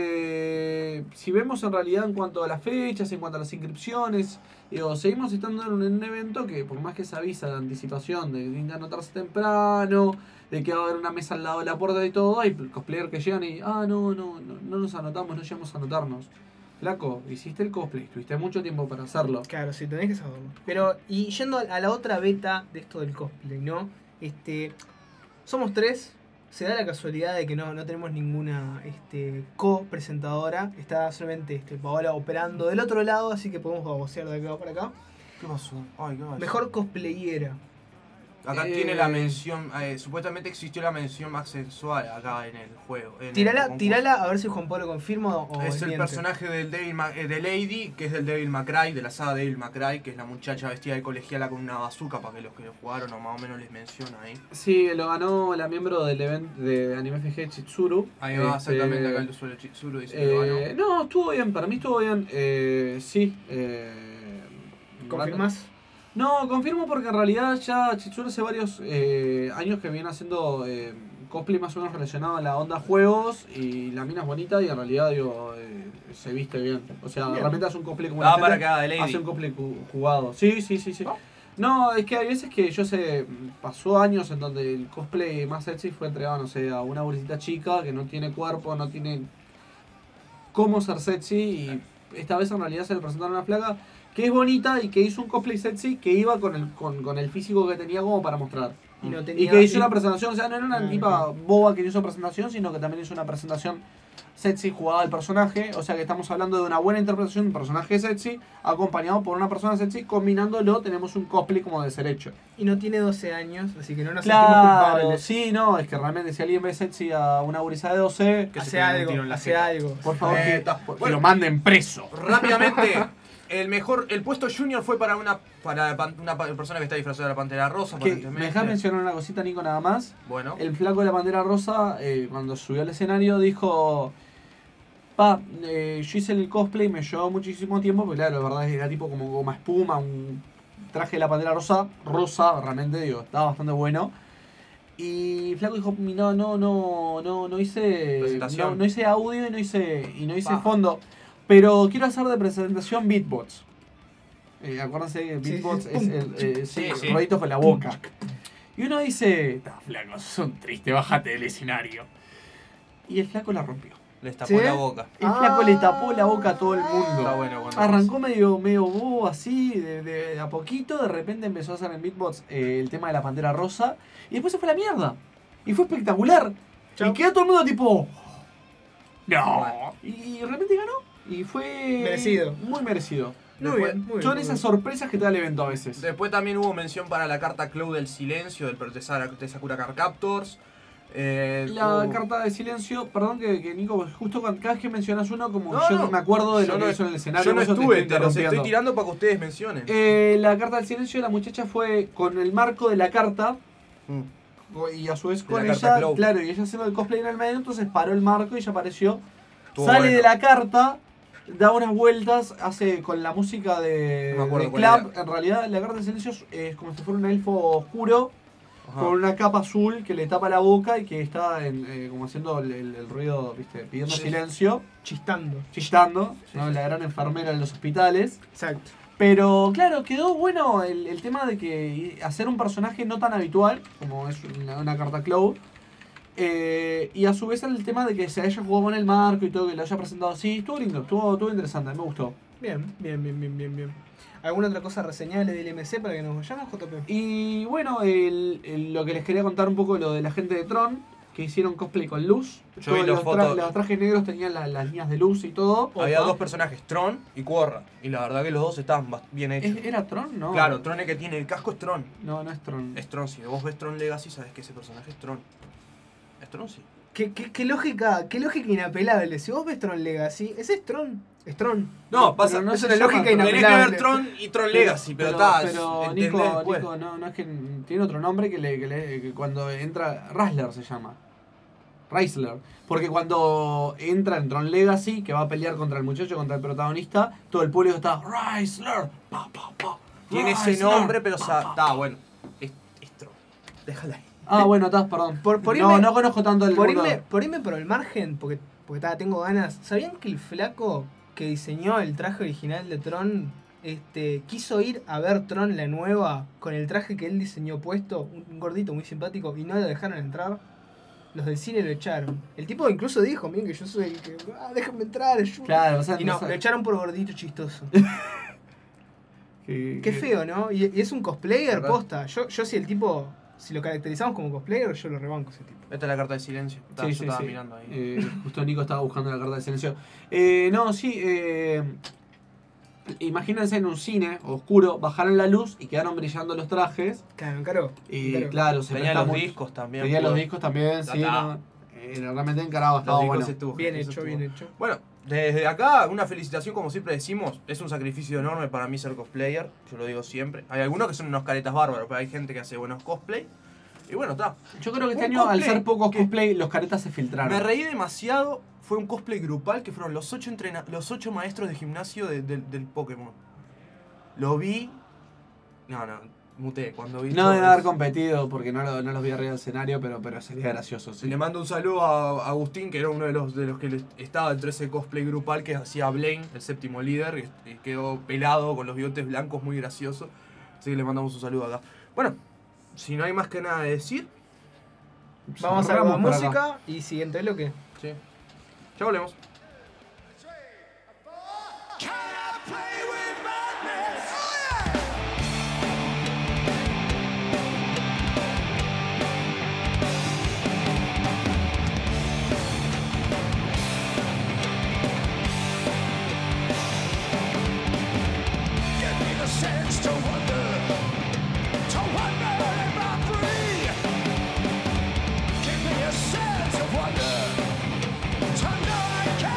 Speaker 3: porque si vemos en realidad en cuanto a las fechas, en cuanto a las inscripciones, digo, seguimos estando en un, en un evento que por más que se avisa de anticipación, de que tienen que anotarse temprano, de que va a haber una mesa al lado de la puerta y todo, hay cosplayers que llegan y, ah, no, no, no, no nos anotamos, no llegamos a anotarnos. Flaco, hiciste el cosplay, tuviste mucho tiempo para hacerlo.
Speaker 1: Claro, sí, tenés que saberlo. Pero, y yendo a la otra beta de esto del cosplay, ¿no? Este. Somos tres. Se da la casualidad de que no, no tenemos ninguna este, co-presentadora. Está solamente este, Paola operando del otro lado, así que podemos babosear de acá para acá.
Speaker 2: ¿Qué pasó? Ay, ¿qué pasó?
Speaker 1: Mejor cosplayera.
Speaker 2: Acá
Speaker 3: Eh,
Speaker 2: tiene la mención, eh, supuestamente existió la mención más sexual acá en el juego. en el
Speaker 1: Tirala,
Speaker 2: concurso.
Speaker 1: tirala a ver si Juan Pablo confirma o
Speaker 2: Es el
Speaker 1: desmiente.
Speaker 2: personaje del Devil Ma- eh, de Lady, que es del Devil May Cry, de la saga Devil May Cry, que es la muchacha vestida de colegiala con una bazooka, para que los que lo jugaron o más o menos les menciona ahí.
Speaker 3: Sí, lo ganó la miembro del evento de Anime F G Chitsuru.
Speaker 2: Ahí va,
Speaker 3: Este,
Speaker 2: exactamente, acá el usuario Chitsuru dice que lo ganó.
Speaker 3: Eh, no, estuvo bien, para mí estuvo bien. Eh, sí. Eh,
Speaker 1: ¿Confirmás?
Speaker 3: No, confirmo porque en realidad ya Chitsuru hace varios eh, años que viene haciendo eh, cosplay más o menos relacionado a la onda juegos y la mina es bonita y en realidad digo, eh, se viste bien. O sea,
Speaker 1: Bien.
Speaker 3: realmente hace un cosplay como
Speaker 2: Ah,
Speaker 3: la
Speaker 2: para
Speaker 3: gente,
Speaker 2: que haga de Lady.
Speaker 3: hace un cosplay ju- jugado. Sí, sí, sí, sí. No, es que hay veces que yo sé, pasó años en donde el cosplay más sexy fue entregado, no sé, a una bolsita chica que no tiene cuerpo, no tiene cómo ser sexy y esta vez en realidad se le presentaron a una flaca que es bonita y que hizo un cosplay sexy que iba con el, con, con el físico que tenía como para mostrar.
Speaker 1: Y, no
Speaker 3: Y
Speaker 1: tenía,
Speaker 3: que hizo
Speaker 1: y-
Speaker 3: una presentación, o sea, no era una
Speaker 1: Ah,
Speaker 3: tipa
Speaker 1: ok.
Speaker 3: boba que hizo presentación, sino que también hizo una presentación sexy jugada del personaje. O sea que estamos hablando de una buena interpretación de un personaje sexy acompañado por una persona sexy. Combinándolo tenemos un cosplay como de ser hecho.
Speaker 1: y no tiene doce años, así que no nos sentimos
Speaker 3: Claro,
Speaker 1: culpables.
Speaker 3: sí, no, es que realmente si alguien ve sexy a una gurizada de doce,
Speaker 2: Que se
Speaker 1: Hace
Speaker 2: pegue un
Speaker 1: algo,
Speaker 2: tiro en la
Speaker 1: hace
Speaker 2: jeta.
Speaker 1: algo.
Speaker 3: por favor,
Speaker 2: Eh,
Speaker 3: que,
Speaker 2: ta-
Speaker 3: que
Speaker 2: bueno.
Speaker 3: lo manden preso.
Speaker 2: Rápidamente, el mejor, el puesto junior fue para una para pan- una pa- persona que está disfrazada de la Pantera Rosa,
Speaker 3: Que,
Speaker 2: aparentemente.
Speaker 3: me dejas mencionar una cosita, Nico, nada más.
Speaker 2: Bueno,
Speaker 3: El flaco de la bandera rosa, eh, cuando subió al escenario, dijo: Pa, eh, yo hice el cosplay, me llevó muchísimo tiempo, porque claro, la verdad es que era tipo como goma espuma, un traje de la bandera rosa, rosa, realmente, digo, estaba bastante bueno. Y flaco dijo: no, no, no, no, no hice.
Speaker 2: Presentación.
Speaker 3: No, no hice audio y no hice. Y no hice
Speaker 2: Pa.
Speaker 3: fondo. Pero quiero hacer de presentación beatbox. Eh, acuérdense que
Speaker 1: Sí,
Speaker 3: beatbox
Speaker 1: sí.
Speaker 3: es el, eh, sí,
Speaker 2: Sí, sí.
Speaker 3: ruiditos con la boca. Y uno dice: "Ta, flaco, son triste, bájate del escenario". Y el flaco la rompió.
Speaker 2: les tapó
Speaker 1: ¿Sí?
Speaker 2: la boca.
Speaker 3: El flaco le tapó la boca a todo el
Speaker 2: Está
Speaker 3: mundo.
Speaker 2: bueno cuando
Speaker 3: Arrancó medio, medio bobo así, de, de- de a poquito, de repente empezó a hacer en beatbox eh, el tema de la pantera rosa, y después se fue a la mierda. Y fue espectacular.
Speaker 1: Chau.
Speaker 3: Y quedó todo el mundo tipo... No. Y realmente ganó. Y fue...
Speaker 1: Merecido.
Speaker 3: Muy merecido.
Speaker 1: Muy
Speaker 2: Después-
Speaker 1: bien, muy bien.
Speaker 3: Son
Speaker 1: muy
Speaker 3: esas
Speaker 1: bien.
Speaker 3: sorpresas que te da el evento a veces.
Speaker 2: Después también hubo mención para la carta Cloud del Silencio del de Sa- de Sakura Card Captors. Eh,
Speaker 3: La
Speaker 2: hubo-
Speaker 3: carta de silencio, perdón que, que Nico, justo cuando, cada vez que mencionas uno, como
Speaker 2: No,
Speaker 3: yo no
Speaker 2: no.
Speaker 3: me acuerdo de
Speaker 2: Yo
Speaker 3: lo que
Speaker 2: no-
Speaker 3: hizo en el escenario.
Speaker 2: Yo no
Speaker 3: por eso te
Speaker 2: estuve,
Speaker 3: estoy
Speaker 2: te los estoy
Speaker 3: interrumpiendo.
Speaker 2: tirando para que ustedes mencionen.
Speaker 3: Eh, la carta del silencio de la muchacha fue con el marco de la carta
Speaker 2: Mm.
Speaker 3: y a su vez
Speaker 2: De
Speaker 3: con
Speaker 2: la carta
Speaker 3: ella,
Speaker 2: Cloud.
Speaker 3: claro, y ella haciendo el cosplay en el medio, entonces paró el marco y ella apareció,
Speaker 2: Estuvo
Speaker 3: sale
Speaker 2: bueno.
Speaker 3: de la carta, da unas vueltas, hace con la música de,
Speaker 2: No me acuerdo
Speaker 3: de
Speaker 2: cuál
Speaker 3: Club. En realidad, la carta de silencio es como si fuera un elfo oscuro
Speaker 2: Ajá.
Speaker 3: con una capa azul que le tapa la boca y que está en, eh, como haciendo el, el- el ruido, ¿viste? Pidiendo
Speaker 2: Sí.
Speaker 3: silencio,
Speaker 1: Chistando.
Speaker 3: chistando,
Speaker 2: Sí,
Speaker 3: ¿no?
Speaker 2: sí.
Speaker 3: La gran enfermera en los hospitales.
Speaker 1: Exacto.
Speaker 3: Pero claro, quedó bueno el, el tema de que hacer un personaje no tan habitual, como es una, una carta Cloud. Eh, y a su vez el tema de que se haya jugado con el marco y todo, que lo haya presentado así, estuvo lindo, estuvo, estuvo interesante, me gustó.
Speaker 1: Bien, bien, bien, bien, bien, bien. ¿Alguna otra cosa reseñable del M C para que nos vayamos, J P?
Speaker 3: Y bueno, el, el- lo que les quería contar un poco lo de la gente de Tron, que hicieron cosplay con luz.
Speaker 2: Yo vi
Speaker 3: Todos
Speaker 2: las
Speaker 3: los, tra-
Speaker 2: fotos.
Speaker 3: los trajes negros tenían la- las líneas de luz y todo.
Speaker 2: Había
Speaker 1: Opa.
Speaker 2: dos personajes, Tron y Korra. Y la verdad que los dos estaban bast- bien hechos.
Speaker 3: ¿Es- ¿Era Tron? No.
Speaker 2: Claro, Tron es que tiene el casco es Tron.
Speaker 3: No, no es Tron.
Speaker 2: Es Tron, si vos ves Tron Legacy sabes que ese personaje es Tron. Es Tron, sí.
Speaker 1: ¿Qué, qué, qué lógica, qué lógica inapelable. Si vos ves Tron Legacy, ese es Tron. Es Tron.
Speaker 2: No, pasa,
Speaker 3: pero no
Speaker 1: es
Speaker 3: se
Speaker 1: una
Speaker 3: llama
Speaker 1: lógica
Speaker 3: Tron.
Speaker 2: tenés que
Speaker 1: inapelable.
Speaker 2: ver Tron y Tron Legacy, pero
Speaker 3: pero,
Speaker 2: está.
Speaker 3: pero
Speaker 2: entendés
Speaker 3: Nico,
Speaker 2: después.
Speaker 3: Nico, no, no es que tiene otro nombre que, le, que, le- que cuando entra. Raisler se llama. Raisler. Porque cuando entra en Tron Legacy, que va a pelear contra el muchacho, contra el protagonista, todo el público está. Raisler. Pa, pa, pa,
Speaker 2: Tiene ese
Speaker 3: Raisler,
Speaker 2: nombre, pero
Speaker 3: pa,
Speaker 2: sa-
Speaker 3: pa,
Speaker 2: está bueno. Es, es Tron. Déjala ahí.
Speaker 3: Ah, bueno, estás, perdón.
Speaker 1: Por- por
Speaker 3: no,
Speaker 1: irme-
Speaker 3: no conozco tanto el
Speaker 1: Por
Speaker 3: mundo.
Speaker 1: irme, por irme por el margen, porque, porque ta, tengo ganas. ¿Sabían que el flaco que diseñó el traje original de Tron este, quiso ir a ver Tron la nueva con el traje que él diseñó puesto? Un, un gordito muy simpático, y no lo dejaron entrar. Los del cine lo echaron. El tipo incluso dijo, miren que yo soy el que. Ah, déjame entrar, ayuda.
Speaker 3: Claro, o sea,
Speaker 1: Y no,
Speaker 3: sé-
Speaker 1: lo echaron por gordito chistoso.
Speaker 3: que-
Speaker 1: Qué
Speaker 3: que-
Speaker 1: feo, ¿no? Y, y es un cosplayer
Speaker 2: ¿Verdad?
Speaker 1: posta. Yo, yo si el tipo. Si lo caracterizamos como cosplayer, yo lo rebanco ese tipo.
Speaker 2: Esta es la carta de silencio. Estaba-
Speaker 3: Sí,
Speaker 2: yo
Speaker 3: sí,
Speaker 2: estaba
Speaker 3: sí.
Speaker 2: mirando ahí.
Speaker 3: Eh, justo Nico estaba buscando la carta de silencio. Eh, no, sí. Eh, imagínense en un cine oscuro, bajaron la luz y quedaron brillando los trajes.
Speaker 1: Claro, caro.
Speaker 3: Y
Speaker 1: Claro.
Speaker 3: claro, se
Speaker 2: Tenía
Speaker 3: presta
Speaker 2: los
Speaker 3: mucho-
Speaker 2: discos también.
Speaker 3: Tenía los
Speaker 2: pudo-
Speaker 3: discos también, sí.
Speaker 2: está.
Speaker 3: No, eh, realmente encarado,
Speaker 2: Los
Speaker 3: estaba
Speaker 2: discos
Speaker 3: bueno.
Speaker 2: estuvo-
Speaker 1: Bien
Speaker 2: eso
Speaker 1: hecho,
Speaker 2: estuvo.
Speaker 1: bien hecho.
Speaker 2: Bueno, desde acá una felicitación como siempre decimos, es un sacrificio enorme para mí ser cosplayer, yo lo digo siempre. Hay algunos que son unos caretas bárbaros, pero hay gente que hace buenos cosplay. Y bueno, está.
Speaker 3: Yo creo que este
Speaker 2: Un
Speaker 3: año, al
Speaker 2: cosplay
Speaker 3: ser pocos
Speaker 2: que-
Speaker 3: cosplay, los caretas se filtraron.
Speaker 2: Me reí demasiado, fue un cosplay grupal que fueron los ocho, entrena los ocho maestros de gimnasio de- de- del Pokémon. Lo vi... No, no, muté cuando vi...
Speaker 3: No
Speaker 2: todo
Speaker 3: deben haber
Speaker 2: eso.
Speaker 3: competido porque no, lo- no los vi arriba del escenario, pero, pero sería gracioso. Sí.
Speaker 2: Le mando un saludo a Agustín, que era uno de los, de los que le- estaba dentro de ese cosplay grupal que hacía Blaine, el séptimo líder, y, y quedó pelado con los bigotes blancos, muy gracioso. Así que le mandamos un saludo acá. Bueno, si no hay más que nada de decir,
Speaker 1: Vamos a
Speaker 3: Cerramos
Speaker 1: la
Speaker 3: por acá.
Speaker 1: música y siguiente bloque.
Speaker 2: sí. Ya volvemos.
Speaker 6: Give me the sense to wonder, to wonder if I'm free. Give me a sense of wonder, to know I can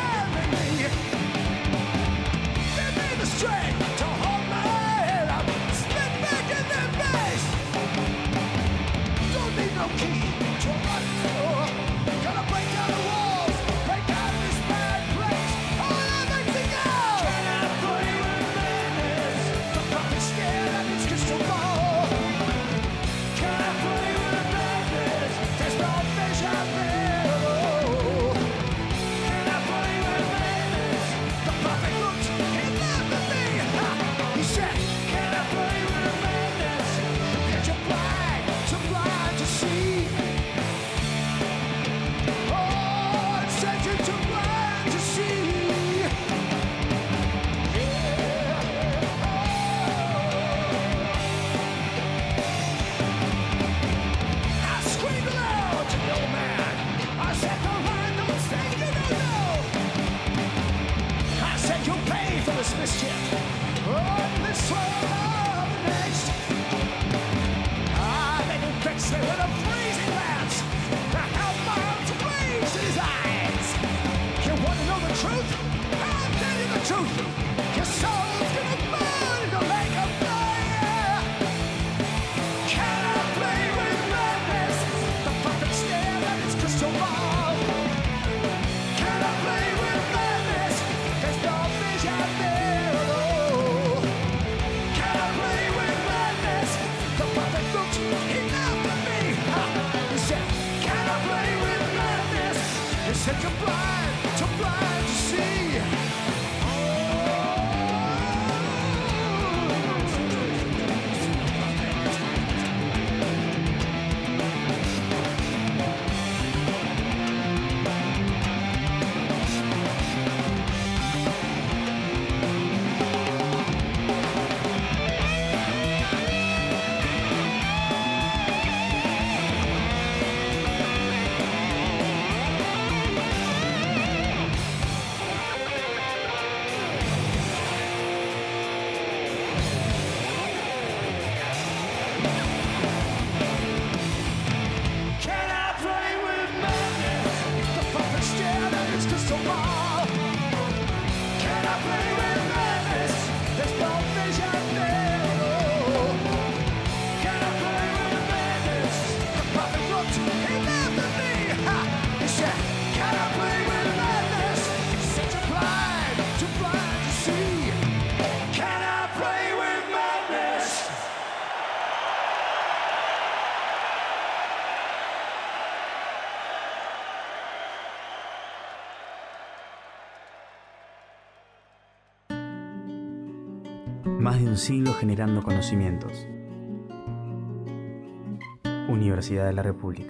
Speaker 7: Más de un siglo generando conocimientos. Universidad de la República.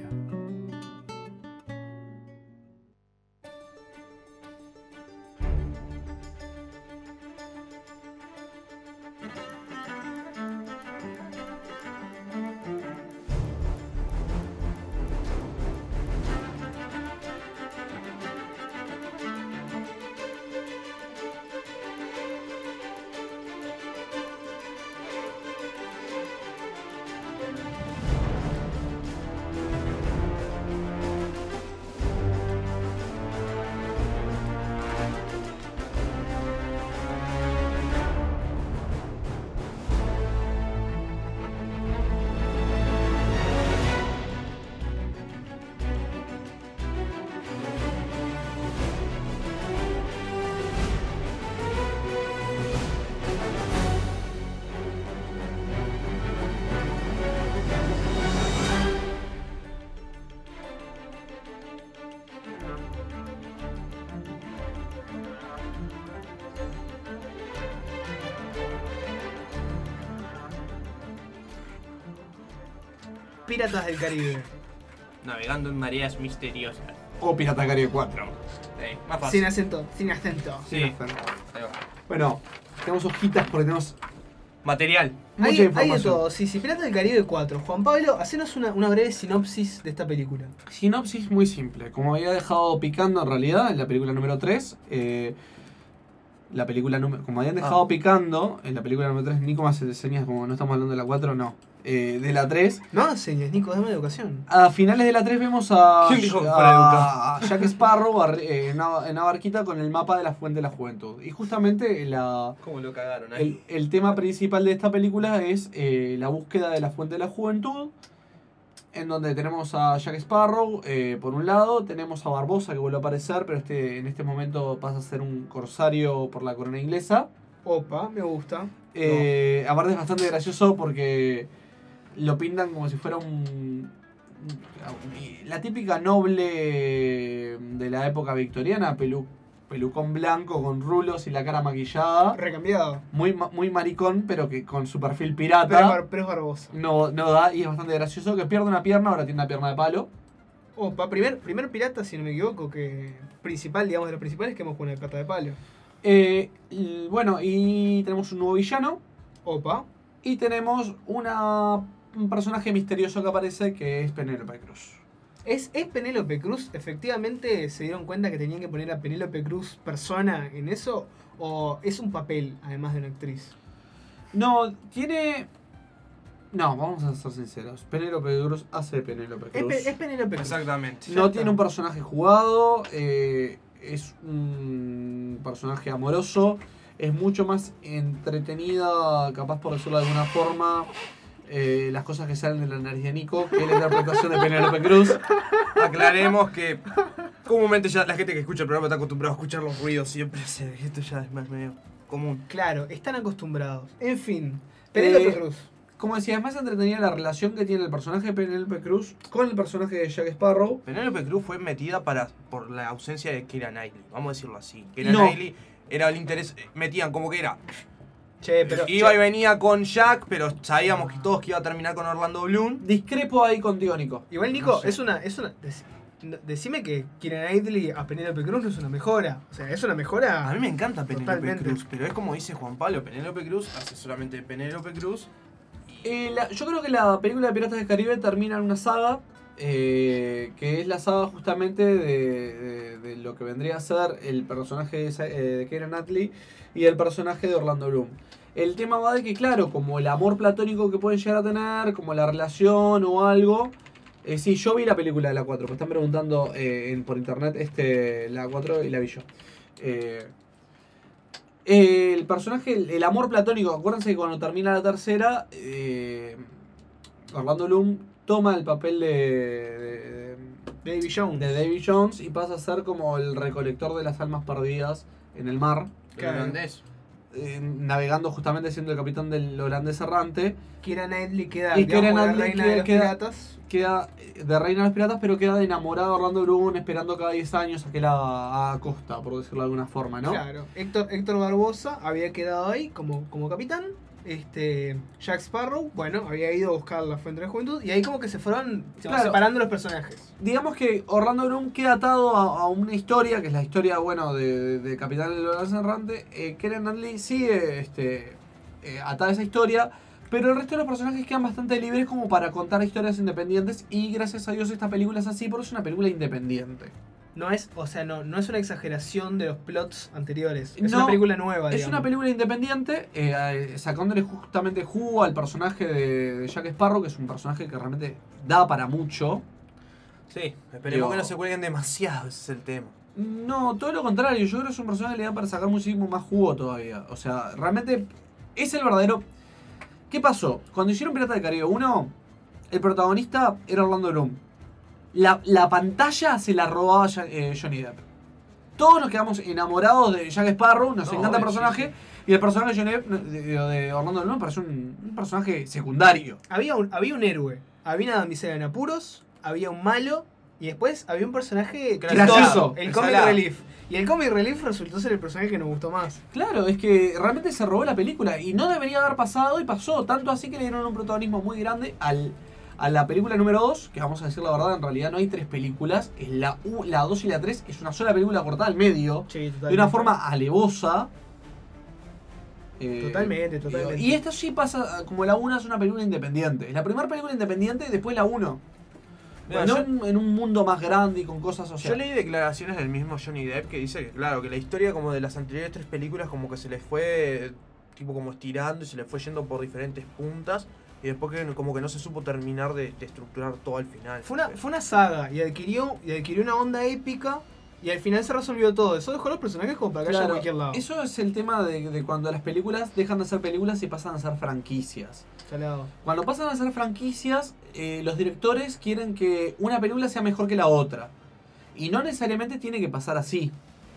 Speaker 1: Piratas del Caribe.
Speaker 2: Navegando en mareas misteriosas.
Speaker 3: O Pirata Caribe cuatro.
Speaker 2: Ey, más fácil.
Speaker 1: Sin acento, sin acento.
Speaker 2: Sí.
Speaker 3: Sin acento.
Speaker 2: Ahí va.
Speaker 3: Bueno, tenemos hojitas porque tenemos
Speaker 2: Material.
Speaker 3: mucha
Speaker 1: Hay, hay de
Speaker 3: información.
Speaker 1: todo, sí, sí. Piratas del Caribe cuatro. Juan Pablo, hacenos una, una breve sinopsis de esta película.
Speaker 3: Sinopsis muy simple. Como había dejado picando en realidad en la película número tres, eh, la película número, como habían dejado
Speaker 2: Ah.
Speaker 3: picando en la película número tres, Nico más señas como no estamos hablando de la cuatro, no. Eh, de la tres,
Speaker 1: No enseñes, Nico, dame educación.
Speaker 3: a finales de la tres vemos a,
Speaker 2: ¿Quién dijo que fuera
Speaker 3: a, a Jack Sparrow ar- eh, en, una, en una barquita con el mapa de la Fuente de la Juventud. Y justamente la,
Speaker 2: ¿Cómo lo cagaron ahí?
Speaker 3: el, el tema principal de esta película es eh, la búsqueda de la Fuente de la Juventud, en donde tenemos a Jack Sparrow eh, por un lado, tenemos a Barbosa que vuelve a aparecer, pero este, en este momento pasa a ser un corsario por la corona inglesa.
Speaker 1: Opa, me gusta.
Speaker 3: Eh, Aparte es bastante gracioso porque lo pintan como si fuera un... La típica noble de la época victoriana, pelu, pelucón blanco con rulos y la cara maquillada.
Speaker 1: Recambiado.
Speaker 3: Muy, ma- muy maricón, pero que con su perfil
Speaker 1: Pero, es
Speaker 3: pirata
Speaker 1: bar- pero es Barbosa.
Speaker 3: no, no da, y es bastante gracioso que pierde una pierna, ahora tiene una pierna de palo.
Speaker 1: Opa, primer, primer pirata, si no me equivoco, que principal, digamos, de los principales que hemos con el pata de palo.
Speaker 3: Eh, y bueno, y tenemos un nuevo villano.
Speaker 1: Opa.
Speaker 3: Y tenemos una, un personaje misterioso que aparece, que es Penélope Cruz.
Speaker 1: ¿Es, ¿Es Penélope Cruz? ¿Efectivamente se dieron cuenta que tenían que poner a Penélope Cruz persona en eso? ¿O es un papel, además de una actriz?
Speaker 3: No, tiene... No, vamos a ser sinceros. Penélope Cruz hace Penélope
Speaker 1: Es,
Speaker 3: Cruz.
Speaker 1: Pe- es Penélope Cruz.
Speaker 2: Exactamente.
Speaker 1: Ya
Speaker 3: No
Speaker 1: está.
Speaker 3: tiene un personaje jugado, eh, es un personaje amoroso, es mucho más entretenida, capaz por decirlo de alguna forma, eh, las cosas que salen de la nariz de Nico, que es la interpretación de Penélope Cruz.
Speaker 2: Aclaremos que comúnmente ya la gente que escucha el programa está acostumbrada a escuchar los ruidos siempre. Esto ya es más medio común.
Speaker 1: Claro, están acostumbrados. En fin, Penélope
Speaker 3: Eh,
Speaker 1: Cruz.
Speaker 3: Como decía, es más entretenida la relación que tiene el personaje de Penélope Cruz con el personaje de Jack Sparrow.
Speaker 2: Penélope Cruz fue metida para por la ausencia de Keira Knightley, vamos a decirlo así. Keira
Speaker 3: No.
Speaker 2: Knightley era el interés, metían como que era.
Speaker 1: Che, pero.
Speaker 2: Iba
Speaker 1: che,
Speaker 2: y venía con Jack, pero sabíamos que todos que iba a terminar con Orlando Bloom.
Speaker 3: Discrepo ahí contigo, Nico.
Speaker 1: Igual, Nico,
Speaker 2: no sé.
Speaker 1: es una. Es una dec- no, decime que Keira Knightley a Penélope Cruz no es una mejora. O sea, es una mejora.
Speaker 2: A mí me encanta Penélope
Speaker 1: Totalmente.
Speaker 2: Cruz, pero es como dice Juan Pablo, Penélope Cruz hace solamente Penélope Cruz.
Speaker 3: Eh, la- yo creo que la película de Piratas del Caribe termina en una saga, eh, que es la saga justamente de, de- de lo que vendría a ser el personaje de, Sa- eh, de Keira Knightley y el personaje de Orlando Bloom. El tema va de que, claro, como el amor platónico que pueden llegar a tener, como la relación o algo... Eh, sí, yo vi la película de la cuatro, me están preguntando eh, en- por internet este, la cuatro y la vi yo. Eh, el personaje, el, el amor platónico, acuérdense que cuando termina la tercera, eh, Orlando Bloom toma el papel de, de,
Speaker 1: Davy Jones.
Speaker 3: de Davy Jones y pasa a ser como el recolector de las almas perdidas en el mar.
Speaker 1: Claro.
Speaker 2: ¿Holandés?
Speaker 3: eh, navegando justamente siendo el capitán del holandés errante.
Speaker 1: Keira Knightley queda,
Speaker 3: Y Keira
Speaker 1: digamos, la
Speaker 3: Knightley
Speaker 1: reina
Speaker 3: queda-
Speaker 1: de los
Speaker 3: queda-
Speaker 1: piratas.
Speaker 3: Queda de reina de los piratas, pero queda de enamorado de Orlando Bloom, esperando cada diez años a que la a costa, por decirlo de alguna forma, ¿no?
Speaker 1: Claro, Héctor, Héctor Barbosa había quedado ahí como, como capitán. Este, Jack Sparrow, bueno, había ido a buscar la fuente de la juventud. Y ahí como que se fueron se van
Speaker 3: Claro.
Speaker 1: separando los personajes.
Speaker 3: Digamos que Orlando Bloom queda atado a, a una historia, que es la historia, bueno, de, de, de Capitán del Holandés Errante. Eh, Keira Knightley sigue este, eh, atada a esa historia, pero el resto de los personajes quedan bastante libres como para contar historias independientes. Y gracias a Dios esta película es así, porque es una película independiente.
Speaker 1: No es, o sea, no, no es una exageración de los plots anteriores. Es
Speaker 3: No,
Speaker 1: una película nueva,
Speaker 3: Es
Speaker 1: digamos.
Speaker 3: una película independiente, eh, eh, sacándole justamente jugo al personaje de, de Jack Sparrow, que es un personaje que realmente da para mucho.
Speaker 2: Sí, esperemos
Speaker 3: Digo-
Speaker 2: que no se cuelguen demasiado, ese es el tema.
Speaker 3: No, todo lo contrario, yo creo que es un personaje que le da para sacar muchísimo más jugo todavía. O sea, realmente es el verdadero... ¿Qué pasó? Cuando hicieron Pirata del Caribe uno, el protagonista era Orlando Bloom. La, la pantalla se la robaba Ja- eh, Johnny Depp. Todos nos quedamos enamorados de Jack Sparrow, nos
Speaker 2: No,
Speaker 3: encanta el
Speaker 2: sí,
Speaker 3: personaje. Y el personaje de Johnny Depp, de, de Orlando Bloom, parece un, un personaje secundario.
Speaker 1: Había un, había un héroe, había una damisela en apuros, había un malo, y después había un personaje
Speaker 3: Gracioso.
Speaker 1: chistoso, el
Speaker 2: El
Speaker 1: comic
Speaker 2: salado.
Speaker 1: relief. Y el comic relief resultó ser el personaje que nos gustó más.
Speaker 3: Claro, es que realmente se robó la película y no debería haber pasado y pasó. Tanto así que le dieron un protagonismo muy grande al, a la película número dos, que vamos a decir la verdad, en realidad no hay tres películas. Es la U, la dos y la tres es una sola película cortada al medio,
Speaker 1: Sí,
Speaker 3: de una forma alevosa. Eh,
Speaker 1: Totalmente, totalmente.
Speaker 3: Y esto sí pasa, como la uno es una película independiente. Es la primera película independiente y después la uno.
Speaker 2: Mira,
Speaker 3: no
Speaker 2: yo-
Speaker 3: en, en un mundo más grande y con cosas, o sea,
Speaker 2: Yo leí declaraciones del mismo Johnny Depp que dice que, claro, que la historia como de las anteriores tres películas como que se les fue, tipo como estirando y se les fue yendo por diferentes puntas y después que como que no se supo terminar de, de estructurar todo al final.
Speaker 1: Fue una, fue una saga y adquirió, y adquirió una onda épica y al final se resolvió todo. Eso dejó los personajes como para que haya a
Speaker 3: claro,
Speaker 1: cualquier lado.
Speaker 3: eso es el tema de, de cuando las películas dejan de ser películas y pasan a ser franquicias.
Speaker 1: Salado.
Speaker 3: Cuando pasan a ser franquicias, eh, los directores quieren que una película sea mejor que la otra. Y no necesariamente tiene que pasar así.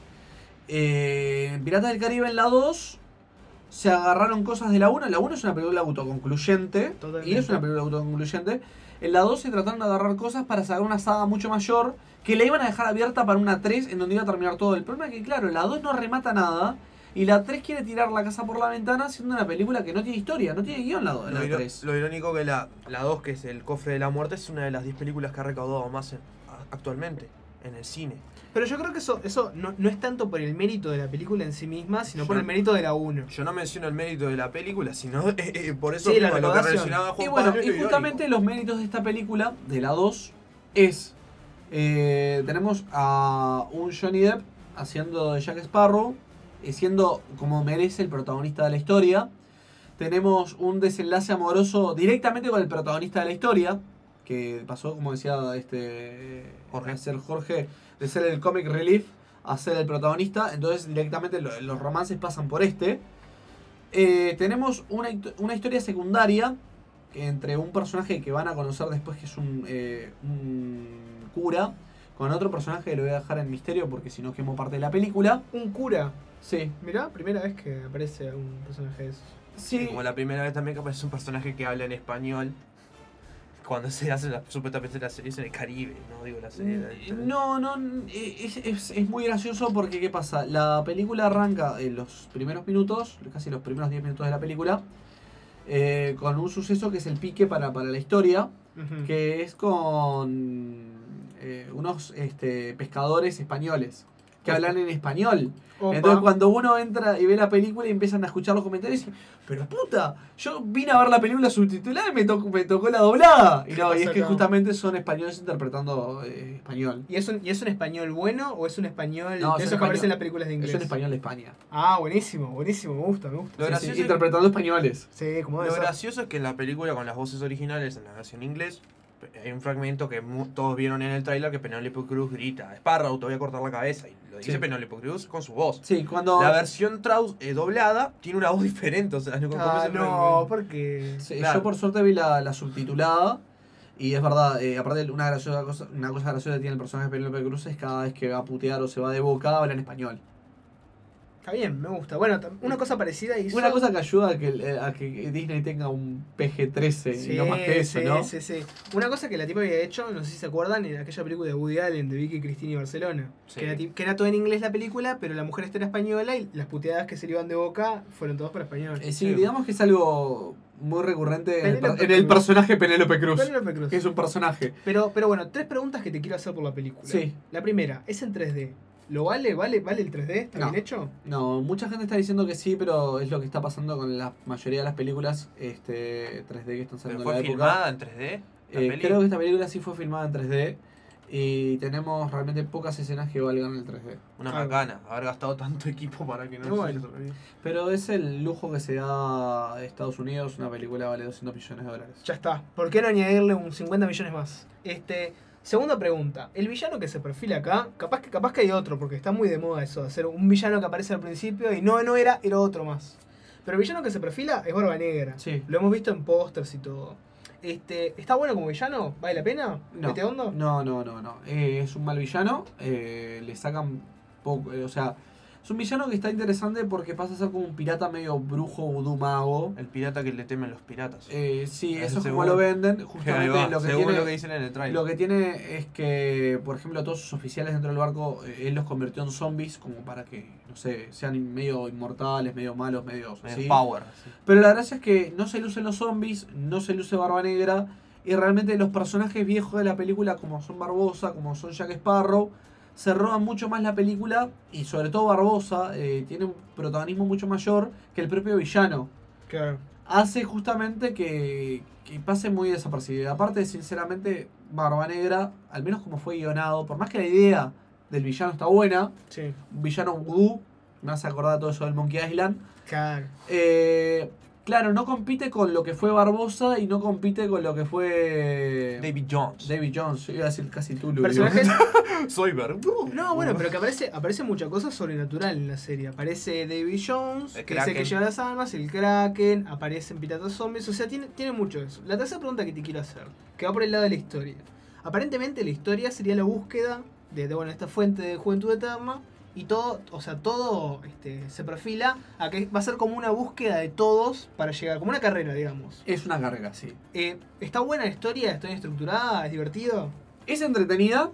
Speaker 3: Eh, en Piratas del Caribe en la dos se agarraron cosas de la uno. La uno es una película autoconcluyente.
Speaker 1: Totalmente.
Speaker 3: Y es una película autoconcluyente. En la dos se trataron de agarrar cosas para sacar una saga mucho mayor que la iban a dejar abierta para una tres en donde iba a terminar todo. El problema es que, claro, la dos no remata nada. Y la tres quiere tirar la casa por la ventana siendo una película que no tiene historia, no tiene guión la, la
Speaker 2: Lo, iro-
Speaker 3: tres.
Speaker 2: lo irónico que la, la dos, que es El Cofre de la Muerte, es una de las diez películas que ha recaudado más en- a- actualmente en el cine.
Speaker 1: Pero yo creo que eso, eso no, no es tanto por el mérito de la película en sí misma, sino por
Speaker 2: Yo-
Speaker 1: el mérito de la uno.
Speaker 2: Yo no menciono el mérito de la película, sino eh, eh, por eso
Speaker 1: Sí, la
Speaker 2: mismo, lo que
Speaker 1: recaudación.
Speaker 2: relacionaba Juan
Speaker 3: Y bueno,
Speaker 2: Pablo es
Speaker 3: y
Speaker 2: lo
Speaker 3: justamente
Speaker 2: irónico.
Speaker 3: los méritos de esta película, de la dos, es... eh, tenemos a un Johnny Depp haciendo de Jack Sparrow, eh, siendo como merece el protagonista de la historia. Tenemos un desenlace amoroso directamente con el protagonista de la historia, que pasó, como decía este Jorge, de ser Jorge, de ser el comic relief a ser el protagonista. Entonces directamente lo- los romances pasan por este. Eh, tenemos una, histo- una historia secundaria que entre un personaje que van a conocer después, que es un, eh, un cura, con otro personaje que lo voy a dejar en misterio porque si no quemo parte de la película.
Speaker 1: Un cura.
Speaker 3: Sí,
Speaker 1: Mirá, primera vez que aparece un personaje de esos.
Speaker 3: sí.
Speaker 2: Como la primera vez también que aparece un personaje que habla en español. Cuando se hace la, supuestamente la serie en el Caribe, no digo la serie. la-
Speaker 3: No, no, es, es, es muy gracioso porque ¿qué pasa? La película arranca en los primeros minutos, casi los primeros diez minutos de la película, eh, con un suceso que es el pique para, para la historia,
Speaker 1: Ujú.
Speaker 3: que es con eh, unos este, pescadores españoles que hablan en español.
Speaker 1: Opa.
Speaker 3: Entonces cuando uno entra y ve la película y empiezan a escuchar los comentarios y dicen, pero puta, yo vine a ver la película subtitulada y me, tocó me tocó la doblada. Y no, y es
Speaker 1: pasa
Speaker 3: que
Speaker 1: acá?
Speaker 3: justamente son españoles interpretando eh, español.
Speaker 1: ¿Y es, un, ¿Y es un español bueno o es un español
Speaker 3: No,
Speaker 1: de
Speaker 3: es
Speaker 1: esos
Speaker 3: un
Speaker 1: que aparecen en
Speaker 3: español.
Speaker 1: las películas de inglés?
Speaker 3: Es un español de España.
Speaker 1: Ah, buenísimo, buenísimo, me gusta, me gusta.
Speaker 2: Lo
Speaker 3: Sí,
Speaker 2: gracioso
Speaker 3: sí,
Speaker 2: es-
Speaker 3: interpretando españoles.
Speaker 1: Sí, como debe
Speaker 2: Lo
Speaker 1: ser.
Speaker 2: gracioso es que en la película con las voces originales en la versión inglés hay un fragmento que mu- todos vieron en el tráiler que Penélope Cruz grita Sparrow, te voy a cortar la cabeza, y lo dice
Speaker 3: Sí.
Speaker 2: Penélope Cruz con su voz.
Speaker 3: Sí, cuando...
Speaker 2: La versión trau- eh, doblada tiene una voz diferente, o sea, no
Speaker 1: Ah,
Speaker 2: ese
Speaker 1: no,
Speaker 2: fragmento.
Speaker 1: porque...
Speaker 3: Sí,
Speaker 2: Claro.
Speaker 3: Yo por suerte vi la, la subtitulada y es verdad, eh, aparte una, graciosa cosa, una cosa graciosa que tiene el personaje de Penélope Cruz es cada vez que va a putear o se va de boca habla en español.
Speaker 1: Está bien, me gusta. Bueno, tam- una cosa parecida hizo...
Speaker 3: Una cosa que ayuda a que, el- a que Disney tenga un P G trece
Speaker 1: Sí,
Speaker 3: y no más que eso,
Speaker 1: sí,
Speaker 3: ¿no?
Speaker 1: sí, sí. Una cosa que la tipa había hecho, no sé si se acuerdan, en aquella película de Woody Allen, de Vicky, Cristina y Barcelona.
Speaker 2: Sí.
Speaker 1: Que, era, ti- que era todo en inglés la película, pero la mujer esta era española y las puteadas que se le iban de boca fueron todas para español.
Speaker 3: Eh, sí, digamos que es algo muy recurrente en el, per-
Speaker 1: Penélope
Speaker 3: en el
Speaker 1: Cruz.
Speaker 3: personaje Penélope Cruz.
Speaker 1: Penélope Cruz.
Speaker 3: Que es un personaje.
Speaker 1: Pero, pero bueno, tres preguntas que te quiero hacer por la película.
Speaker 3: Sí.
Speaker 1: La primera, ¿es en tres D? ¿Lo vale? ¿Vale, vale el tres D? ¿Está
Speaker 3: No.
Speaker 1: bien hecho?
Speaker 3: No, mucha gente está diciendo que sí, pero es lo que está pasando con la mayoría de las películas este, tres D que están
Speaker 2: ¿Pero
Speaker 3: saliendo en
Speaker 2: fue
Speaker 3: la época.
Speaker 2: filmada en tres D? ¿La
Speaker 3: Eh,
Speaker 2: peli?
Speaker 3: creo que esta película sí fue filmada en tres D y tenemos realmente pocas escenas que valgan el tres D.
Speaker 2: Una
Speaker 1: Claro.
Speaker 2: macana, haber gastado tanto equipo para que no
Speaker 1: Y
Speaker 2: se
Speaker 1: bueno.
Speaker 2: sobreviva.
Speaker 3: Pero es el lujo que se da a Estados Unidos, una película vale doscientos millones de dólares.
Speaker 1: Ya está. ¿Por qué no añadirle un cincuenta millones más? Este, segunda pregunta. El villano que se perfila acá, capaz que, capaz que hay otro, porque está muy de moda eso, de hacer un villano que aparece al principio y no, no era, era otro más. Pero el villano que se perfila es Barba Negra.
Speaker 3: Sí.
Speaker 1: Lo hemos visto en pósters y todo. Este, ¿está bueno como villano? ¿Vale la pena?
Speaker 3: No,
Speaker 1: ¿Mete hondo?
Speaker 3: no, no, no, no. Eh, es un mal villano, eh, le sacan poco, eh, o sea, es un villano que está interesante porque pasa a ser como un pirata medio brujo, vudú, mago.
Speaker 2: El pirata que le temen los piratas.
Speaker 3: Eh, sí,
Speaker 2: Eh,
Speaker 3: eso es como
Speaker 2: según-
Speaker 3: lo venden.
Speaker 2: Ahí
Speaker 3: Justamente
Speaker 2: va,
Speaker 3: lo que
Speaker 2: según
Speaker 3: tiene,
Speaker 2: lo que dicen en el trailer.
Speaker 3: lo que tiene es que, por ejemplo, a todos sus oficiales dentro del barco, eh, él los convirtió en zombies como para que, no sé, sean in- medio inmortales, medio malos, medio
Speaker 2: Medio
Speaker 3: así.
Speaker 2: power. sí.
Speaker 3: Pero la gracia es que no se lucen los zombies, no se luce Barba Negra. Y realmente los personajes viejos de la película, como son Barbosa, como son Jack Sparrow, se roban mucho más la película. Y sobre todo Barbosa eh, tiene un protagonismo mucho mayor que el propio villano.
Speaker 1: Claro.
Speaker 3: Hace justamente que, que pase muy desapercibido. Aparte, sinceramente, Barba Negra, al menos como fue guionado, por más que la idea del villano está buena,
Speaker 1: Sí.
Speaker 3: un villano vudú, me hace acordar todo eso del Monkey Island.
Speaker 1: Claro.
Speaker 3: Eh, claro, no compite con lo que fue Barbosa y no compite con lo que fue
Speaker 2: David Jones.
Speaker 3: David Jones. Iba a decir casi Tulu.
Speaker 1: Personajes.
Speaker 2: Soy ver.
Speaker 1: No, bueno, pero que aparece, aparece mucha cosa sobrenatural en la serie. Aparece David Jones,
Speaker 2: El
Speaker 1: que es el que
Speaker 2: Kraken.
Speaker 1: lleva las armas, el Kraken, aparecen piratas zombies, o sea, tiene, tiene mucho de eso. La tercera pregunta que te quiero hacer, que va por el lado de la historia. Aparentemente la historia sería la búsqueda de, de bueno, esta fuente de juventud eterna, y todo, o sea, todo este, se perfila a que va a ser como una búsqueda de todos para llegar, como una carrera, digamos.
Speaker 3: Es una carrera, sí.
Speaker 1: Eh, ¿Está buena la historia? ¿Está bien estructurada? ¿Es divertido?
Speaker 3: Es entretenida,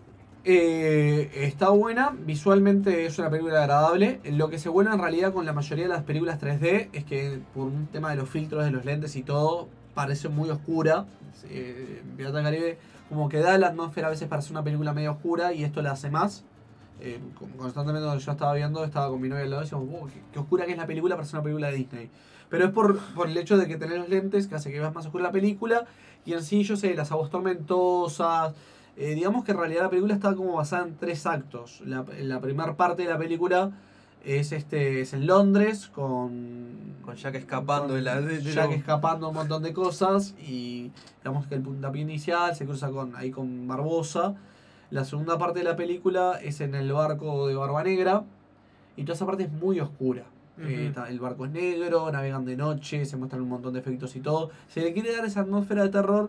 Speaker 3: eh, está buena, visualmente es una película agradable. Lo que se vuelve en realidad con la mayoría de las películas tres D es que por un tema de los filtros de los lentes y todo, parece muy oscura. Eh, Pirata del Caribe como que da la atmósfera a veces para ser una película medio oscura y esto la hace más. Eh, como constantemente cuando yo estaba viendo, estaba con mi novia al lado y decíamos, wow, qué, qué oscura que es la película para ser una película de Disney. Pero es por, por el hecho de que tenés los lentes que hace que veas más oscura la película y en sí, yo sé, las aguas tormentosas. Eh, digamos que en realidad la película está como basada en tres actos. La, la primera parte de la película es este es en Londres con
Speaker 2: Con Jack escapando de la- de- de
Speaker 3: Jack
Speaker 2: lo-
Speaker 3: escapando un montón de cosas y digamos que el puntapié inicial se cruza con ahí con Barbosa. La segunda parte de la película es en el barco de Barba Negra y toda esa parte es muy oscura. Eh,
Speaker 1: Ujú.
Speaker 3: ta- el barco es negro, navegan de noche, se muestran un montón de efectos y todo. Se le quiere dar esa atmósfera de terror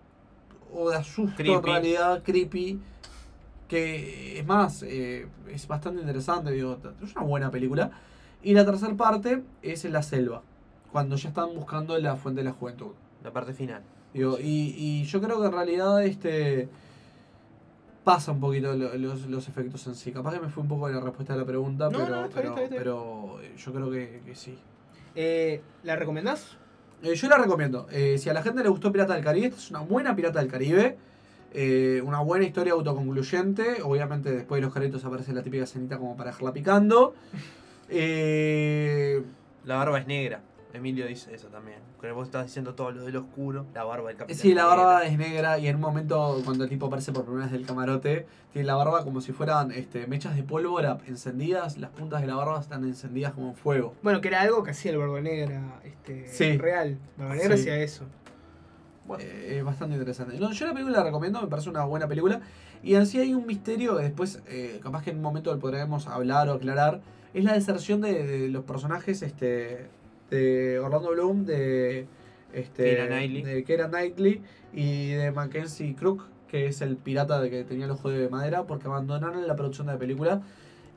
Speaker 3: o de asusto en
Speaker 2: Creepy.
Speaker 3: realidad, creepy, que es más, eh, es bastante interesante, digo, es una buena película. Y la tercera parte es en la selva, cuando ya están buscando la fuente de la juventud.
Speaker 2: La parte final.
Speaker 3: Digo, y, y yo creo que en realidad este pasa un poquito lo- los, los efectos en sí. Capaz que me fue un poco de la respuesta de la pregunta,
Speaker 1: No,
Speaker 3: pero,
Speaker 1: no, está bien,
Speaker 3: pero,
Speaker 1: está bien, está
Speaker 3: pero eh, yo creo que, que sí.
Speaker 1: Eh, ¿La recomendás?
Speaker 3: Eh, yo la recomiendo. Eh, si a la gente le gustó Pirata del Caribe, esta es una buena Pirata del Caribe. Eh, una buena historia autoconcluyente. Obviamente después de los créditos aparece la típica escenita como para dejarla picando. Eh,
Speaker 2: La barba es negra. Emilio dice eso también. Porque vos estás diciendo todo lo del oscuro. La barba del capitán.
Speaker 3: sí, la barba
Speaker 2: negra.
Speaker 3: es negra y en un momento cuando el tipo aparece por primera vez del camarote, tiene la barba como si fueran este, mechas de pólvora encendidas. Las puntas de la barba están encendidas como en fuego.
Speaker 1: Bueno, que era algo que hacía el Barba Negra este,
Speaker 3: Sí.
Speaker 1: real. Barba Negra
Speaker 3: Sí.
Speaker 1: hacía eso.
Speaker 3: Eh, es bastante interesante. No, yo la película la recomiendo, me parece una buena película. Y en sí hay un misterio que después, eh, capaz que en un momento lo podremos hablar o aclarar. Es la deserción de, de los personajes este, de Orlando Bloom, de, este,
Speaker 2: Keira Knightley.
Speaker 3: de Keira Knightley y de Mackenzie Crook, que es el pirata de que tenía el ojo de madera, porque abandonaron la producción de la película.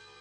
Speaker 6: Thank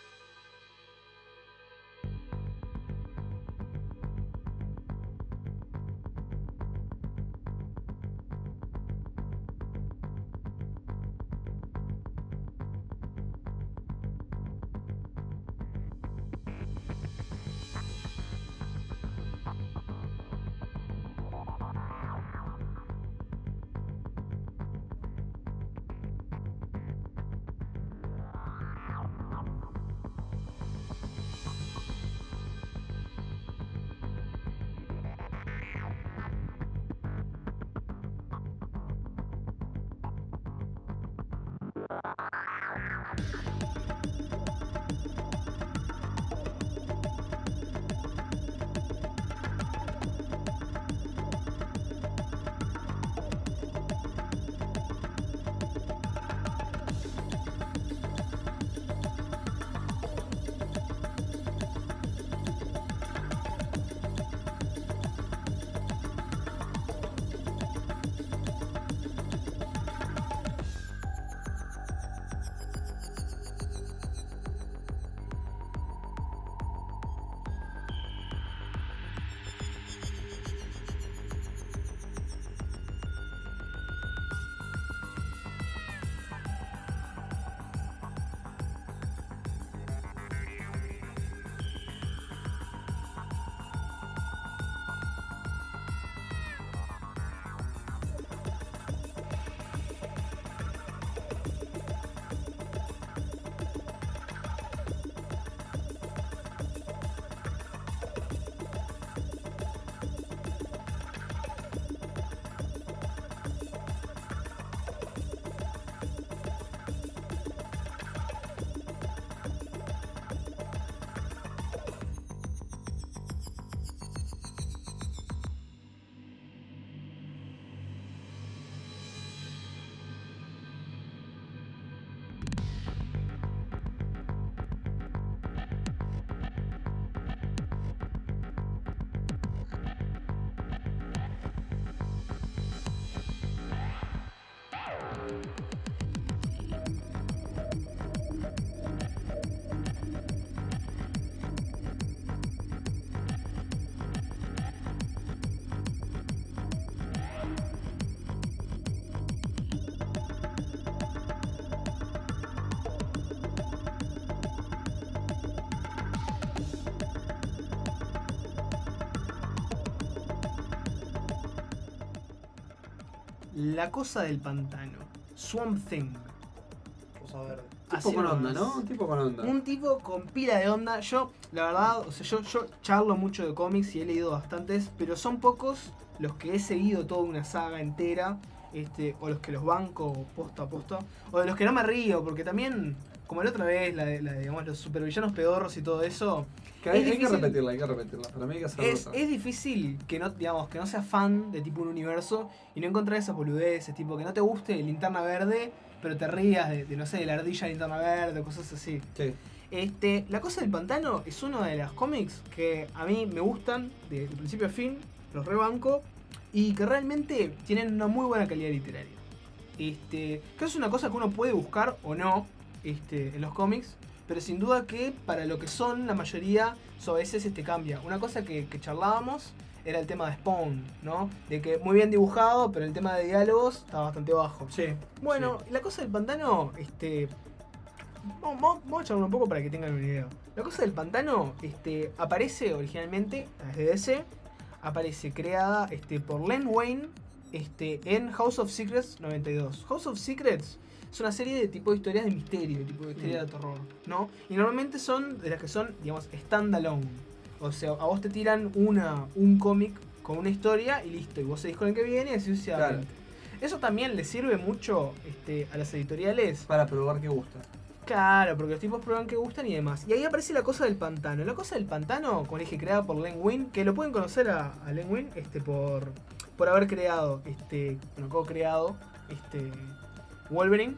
Speaker 1: La cosa del pantano. Swamp Thing.
Speaker 2: Cosa verde.
Speaker 3: Tipo
Speaker 1: Así
Speaker 3: con
Speaker 1: nomás.
Speaker 3: onda, ¿no? Un tipo con onda.
Speaker 1: Un tipo con pila de onda. Yo, la verdad, o sea, yo, yo charlo mucho de cómics y he leído bastantes, pero son pocos los que he seguido toda una saga entera, este, o los que los banco posto a posto, o de los que no me río, porque también, como la otra vez, la de, la de, digamos, los supervillanos pedorros y todo eso,
Speaker 3: Que hay,
Speaker 1: es
Speaker 3: hay que
Speaker 1: difícil-
Speaker 3: repetirla, hay que repetirla. Para mí hay que hacerlo.
Speaker 1: es, es difícil que no, digamos, que no seas fan de tipo un universo y no encontrar esas boludeces, tipo que no te guste Linterna Verde, pero te rías de, de, no sé, de la ardilla de Linterna Verde, cosas así.
Speaker 3: Sí.
Speaker 1: Este, La cosa del pantano es uno de los cómics que a mí me gustan de, de principio a fin, los rebanco, y que realmente tienen una muy buena calidad literaria. Este, que es una cosa que uno puede buscar o no este, en los cómics, pero sin duda que para lo que son la mayoría, so, a veces este, cambia. Una cosa que, que charlábamos era el tema de Spawn, ¿no? De que muy bien dibujado, pero el tema de diálogos está bastante bajo.
Speaker 3: Sí.
Speaker 1: Bueno, la cosa del pantano, este. Vamos, vamos, vamos a charlar un poco para que tengan una idea. La cosa del pantano, este, aparece originalmente, desde D C, aparece creada este, por Len Wein, este, en House of Secrets noventa y dos. House of Secrets es una serie de tipo de historias de misterio, tipo de historia
Speaker 3: Mm.
Speaker 1: de terror, ¿no? Y normalmente son de las que son, digamos, standalone. O sea, a vos te tiran una, un cómic con una historia y listo, y vos seguís con el que viene y así sucesivamente. Eso también le sirve mucho este, a las editoriales.
Speaker 3: Para probar que gusta.
Speaker 1: Claro, porque los tipos prueban que gustan y demás. Y ahí aparece la cosa del pantano. La cosa del pantano, como dije, creada por Len Wein, que lo pueden conocer a, a Len Wein este, por, por haber creado, este, bueno, co-creado este, Wolverine.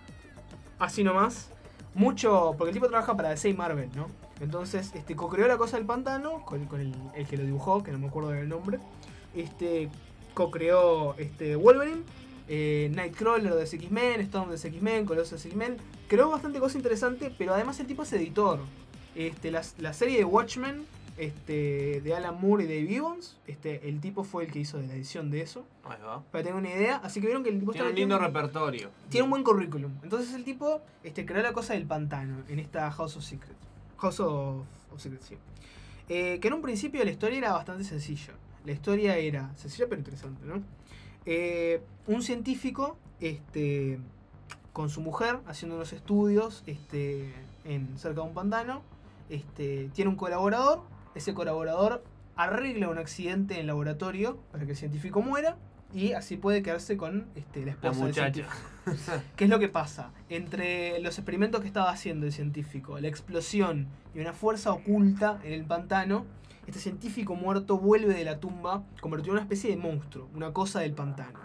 Speaker 1: Así nomás. Mucho, porque el tipo trabaja para D C y Marvel, ¿no? Entonces, este, co-creó la cosa del pantano con, con el, el que lo dibujó, que no me acuerdo del nombre. Este, co-creó este, Wolverine. Eh, Nightcrawler de X-Men, Storm de X-Men, Colossus de X-Men. Creó bastante cosa interesante, pero además el tipo es editor. Este, la, la serie de Watchmen, este, de Alan Moore y Dave Gibbons, este, el tipo fue el que hizo la edición de eso,
Speaker 2: Ahí va.
Speaker 1: para tener una idea. Así que vieron que el tipo
Speaker 2: Tiene un
Speaker 1: está
Speaker 2: lindo
Speaker 1: metiendo-
Speaker 2: repertorio.
Speaker 1: tiene un buen currículum. Entonces el tipo este, creó la cosa del pantano en esta House of Secrets. House of, of Secrets, sí. Eh, que en un principio la historia era bastante sencilla. La historia era sencilla pero interesante, ¿no? Eh, un científico este, con su mujer haciendo unos estudios este, en, cerca de un pantano. Este, tiene un colaborador. Ese colaborador arregla un accidente en el laboratorio para que el científico muera. Y así puede quedarse con este, la
Speaker 2: La
Speaker 1: esposa del
Speaker 2: muchacha.
Speaker 1: científico. ¿Qué es lo que pasa? Entre los experimentos que estaba haciendo el científico, la explosión y una fuerza oculta en el pantano, este científico muerto vuelve de la tumba convertido en una especie de monstruo, una cosa del pantano.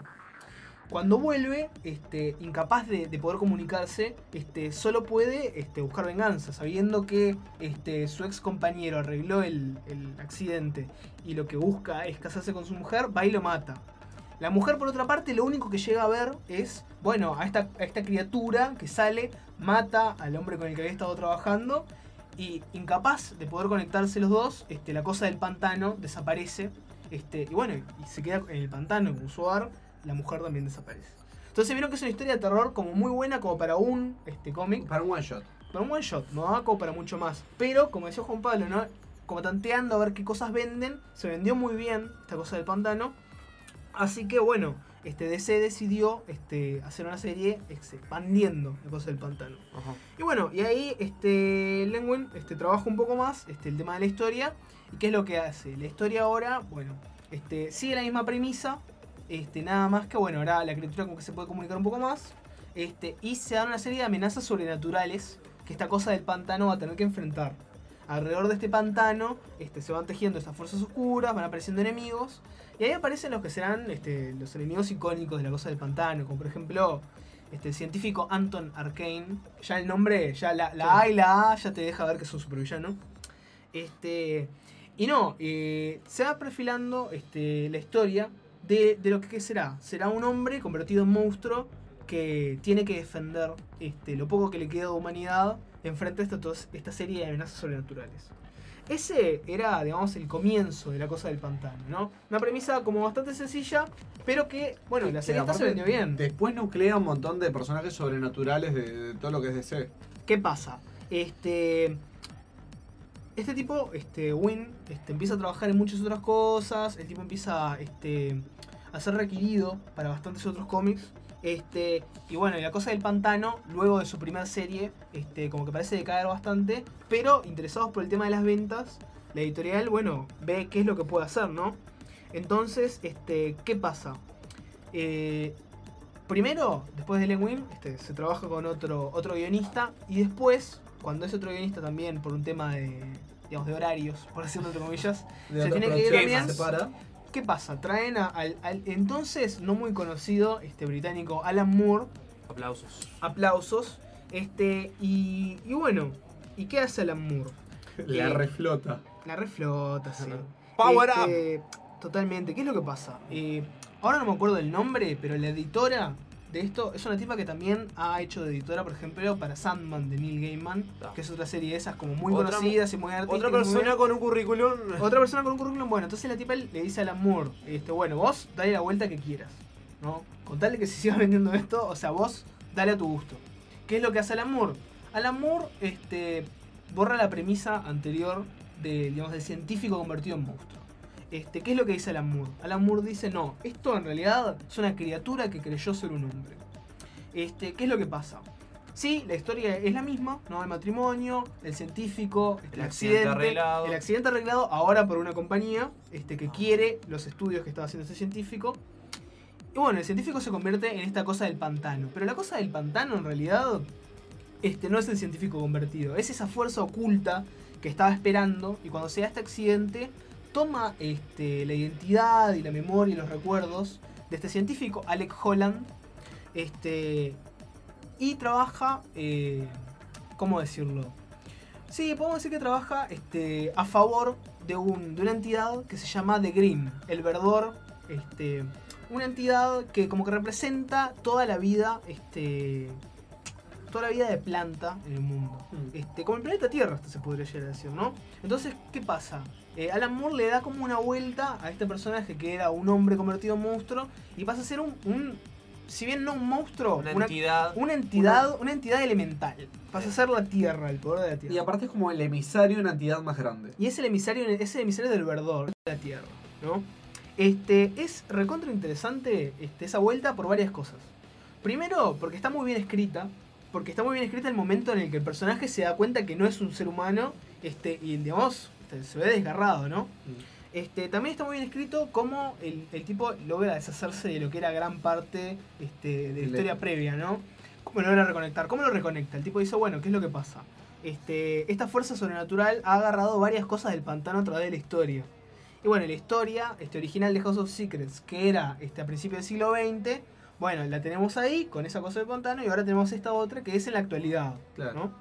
Speaker 1: Cuando vuelve, este, incapaz de, de poder comunicarse, este, solo puede este, buscar venganza, sabiendo que este, su ex compañero arregló el, el accidente y lo que busca es casarse con su mujer, va y lo mata. La mujer, por otra parte, lo único que llega a ver es, bueno, a esta, a esta criatura que sale, mata al hombre con el que había estado trabajando y incapaz de poder conectarse los dos, este, la cosa del pantano desaparece. Este, y bueno, y se queda en el pantano con su hogar, la mujer también desaparece. Entonces vieron que es una historia de terror como muy buena como para un este, cómic.
Speaker 3: Para un one shot.
Speaker 1: Para un one shot, no da como para mucho más. Pero, como decía Juan Pablo, ¿no? Como tanteando a ver qué cosas venden, se vendió muy bien esta cosa del pantano. Así que bueno, este D C decidió este, hacer una serie expandiendo la cosa del pantano.
Speaker 2: Ajá.
Speaker 1: Y bueno, y ahí este, Len Wein este, trabaja un poco más este, el tema de la historia. ¿Y qué es lo que hace? La historia ahora, bueno, este, sigue la misma premisa. Este, nada más que, bueno, ahora la criatura como que se puede comunicar un poco más. Este, y se dan una serie de amenazas sobrenaturales que esta cosa del pantano va a tener que enfrentar. Alrededor de este pantano este, se van tejiendo estas fuerzas oscuras, van apareciendo enemigos. Y ahí aparecen los que serán este, los enemigos icónicos de la cosa del pantano. Como por ejemplo este, el científico Anton Arcane. Ya el nombre, ya la, la A y la A ya te deja ver que es un supervillano. Este, y no, eh, se va perfilando este, la historia de, de lo que ¿qué será. Será un hombre convertido en monstruo que tiene que defender este, lo poco que le queda de humanidad enfrente a esta, esta serie de amenazas sobrenaturales. Ese era, digamos, el comienzo de la cosa del pantano, ¿no? Una premisa como bastante sencilla, pero que, bueno, la serie esta se vendió bien.
Speaker 3: Después nuclea un montón de personajes sobrenaturales de, de todo lo que es D C.
Speaker 1: ¿Qué pasa? Este... Este tipo, este, Win, este, empieza a trabajar en muchas otras cosas. El tipo empieza este, a ser requerido para bastantes otros cómics. Este, y bueno, y la cosa del pantano, luego de su primera serie, este, como que parece decaer bastante, pero interesados por el tema de las ventas, la editorial, bueno, ve qué es lo que puede hacer, ¿no? Entonces, este, ¿qué pasa? Eh, primero, después de Len Wein, este, se trabaja con otro, otro guionista, y después, cuando ese otro guionista también, por un tema de, digamos, de horarios, por decirlo entre comillas,
Speaker 3: De
Speaker 1: se
Speaker 3: otra
Speaker 1: tiene que ir
Speaker 3: producción
Speaker 1: también.
Speaker 3: se separa.
Speaker 1: ¿Qué pasa? Traen a- al, al entonces no muy conocido este británico Alan Moore,
Speaker 2: Aplausos.
Speaker 1: aplausos, este, y, y bueno, ¿y qué hace Alan Moore?
Speaker 3: La
Speaker 1: Eh,
Speaker 3: reflota.
Speaker 1: La reflota, sí.
Speaker 2: Power
Speaker 1: Este, Totalmente. ¿Qué es lo que pasa? Eh, ahora no me acuerdo del nombre, pero la editora de esto es una tipa que también ha hecho de editora, por ejemplo, para Sandman de Neil Gaiman,
Speaker 2: Ah.
Speaker 1: que es otra serie de esas como muy
Speaker 2: Otra-
Speaker 1: conocidas y muy artísticas.
Speaker 2: Otra
Speaker 1: y muy
Speaker 2: persona
Speaker 1: bien.
Speaker 2: con un currículum.
Speaker 1: Otra persona con un currículum bueno. Entonces la tipa le dice a Alan Moore, este, bueno, vos dale la vuelta que quieras, ¿no? Con tal de que se siga vendiendo esto, o sea, vos dale a tu gusto. ¿Qué es lo que hace Alan Moore? Alan Moore este, borra la premisa anterior de, digamos, del científico convertido en monstruo. Este, ¿qué es lo que dice Alan Moore? Alan Moore dice, no, esto en realidad es una criatura que creyó ser un hombre. Este, ¿qué es lo que pasa? Sí, la historia es la misma, ¿no? El matrimonio, el científico, este,
Speaker 2: El accidente arreglado.
Speaker 1: el accidente arreglado ahora por una compañía este, que quiere los estudios que estaba haciendo ese científico. Y bueno, el científico se convierte en esta cosa del pantano. Pero la cosa del pantano en realidad este, no es el científico convertido, es esa fuerza oculta que estaba esperando y cuando se da este accidente toma este, la identidad y la memoria y los recuerdos de este científico, Alec Holland, este, y trabaja, eh, ¿cómo decirlo? Sí, podemos decir que trabaja este, a favor de, un, de una entidad que se llama The Green, el verdor, este, una entidad que como que representa toda la vida, este, toda la vida de planta en el mundo.
Speaker 3: Mm.
Speaker 1: Este, como el planeta Tierra, hasta se podría llegar a decir, ¿no? Entonces, ¿qué pasa? Eh, Alan Moore le da como una vuelta a este personaje que era un hombre convertido en monstruo y pasa a ser un, un si bien no un monstruo,
Speaker 2: Una
Speaker 1: una,
Speaker 2: entidad.
Speaker 1: una entidad, una entidad elemental. Pasa a ser la Tierra, el poder de la Tierra.
Speaker 3: Y aparte es como el emisario de una entidad más grande.
Speaker 1: Y es el emisario, es el emisario del verdor de la Tierra, ¿no? Este, es recontra interesante este, esa vuelta por varias cosas. Primero, porque está muy bien escrita. Porque está muy bien escrita el momento en el que el personaje se da cuenta que no es un ser humano. Este, y digamos, este, se ve desgarrado, ¿no? Este, también está muy bien escrito cómo el, el tipo logra deshacerse de lo que era gran parte este, de la
Speaker 3: El-
Speaker 1: historia previa, ¿no? ¿Cómo logra reconectar? ¿Cómo lo reconecta? El tipo dice, bueno, ¿qué es lo que pasa? Este, esta fuerza sobrenatural ha agarrado varias cosas del pantano a través de la historia. Y bueno, la historia este, original de House of Secrets, que era este, a principios del siglo veinte, bueno, la tenemos ahí con esa cosa del pantano y ahora tenemos esta otra que es en la actualidad,
Speaker 3: Claro.
Speaker 1: ¿no?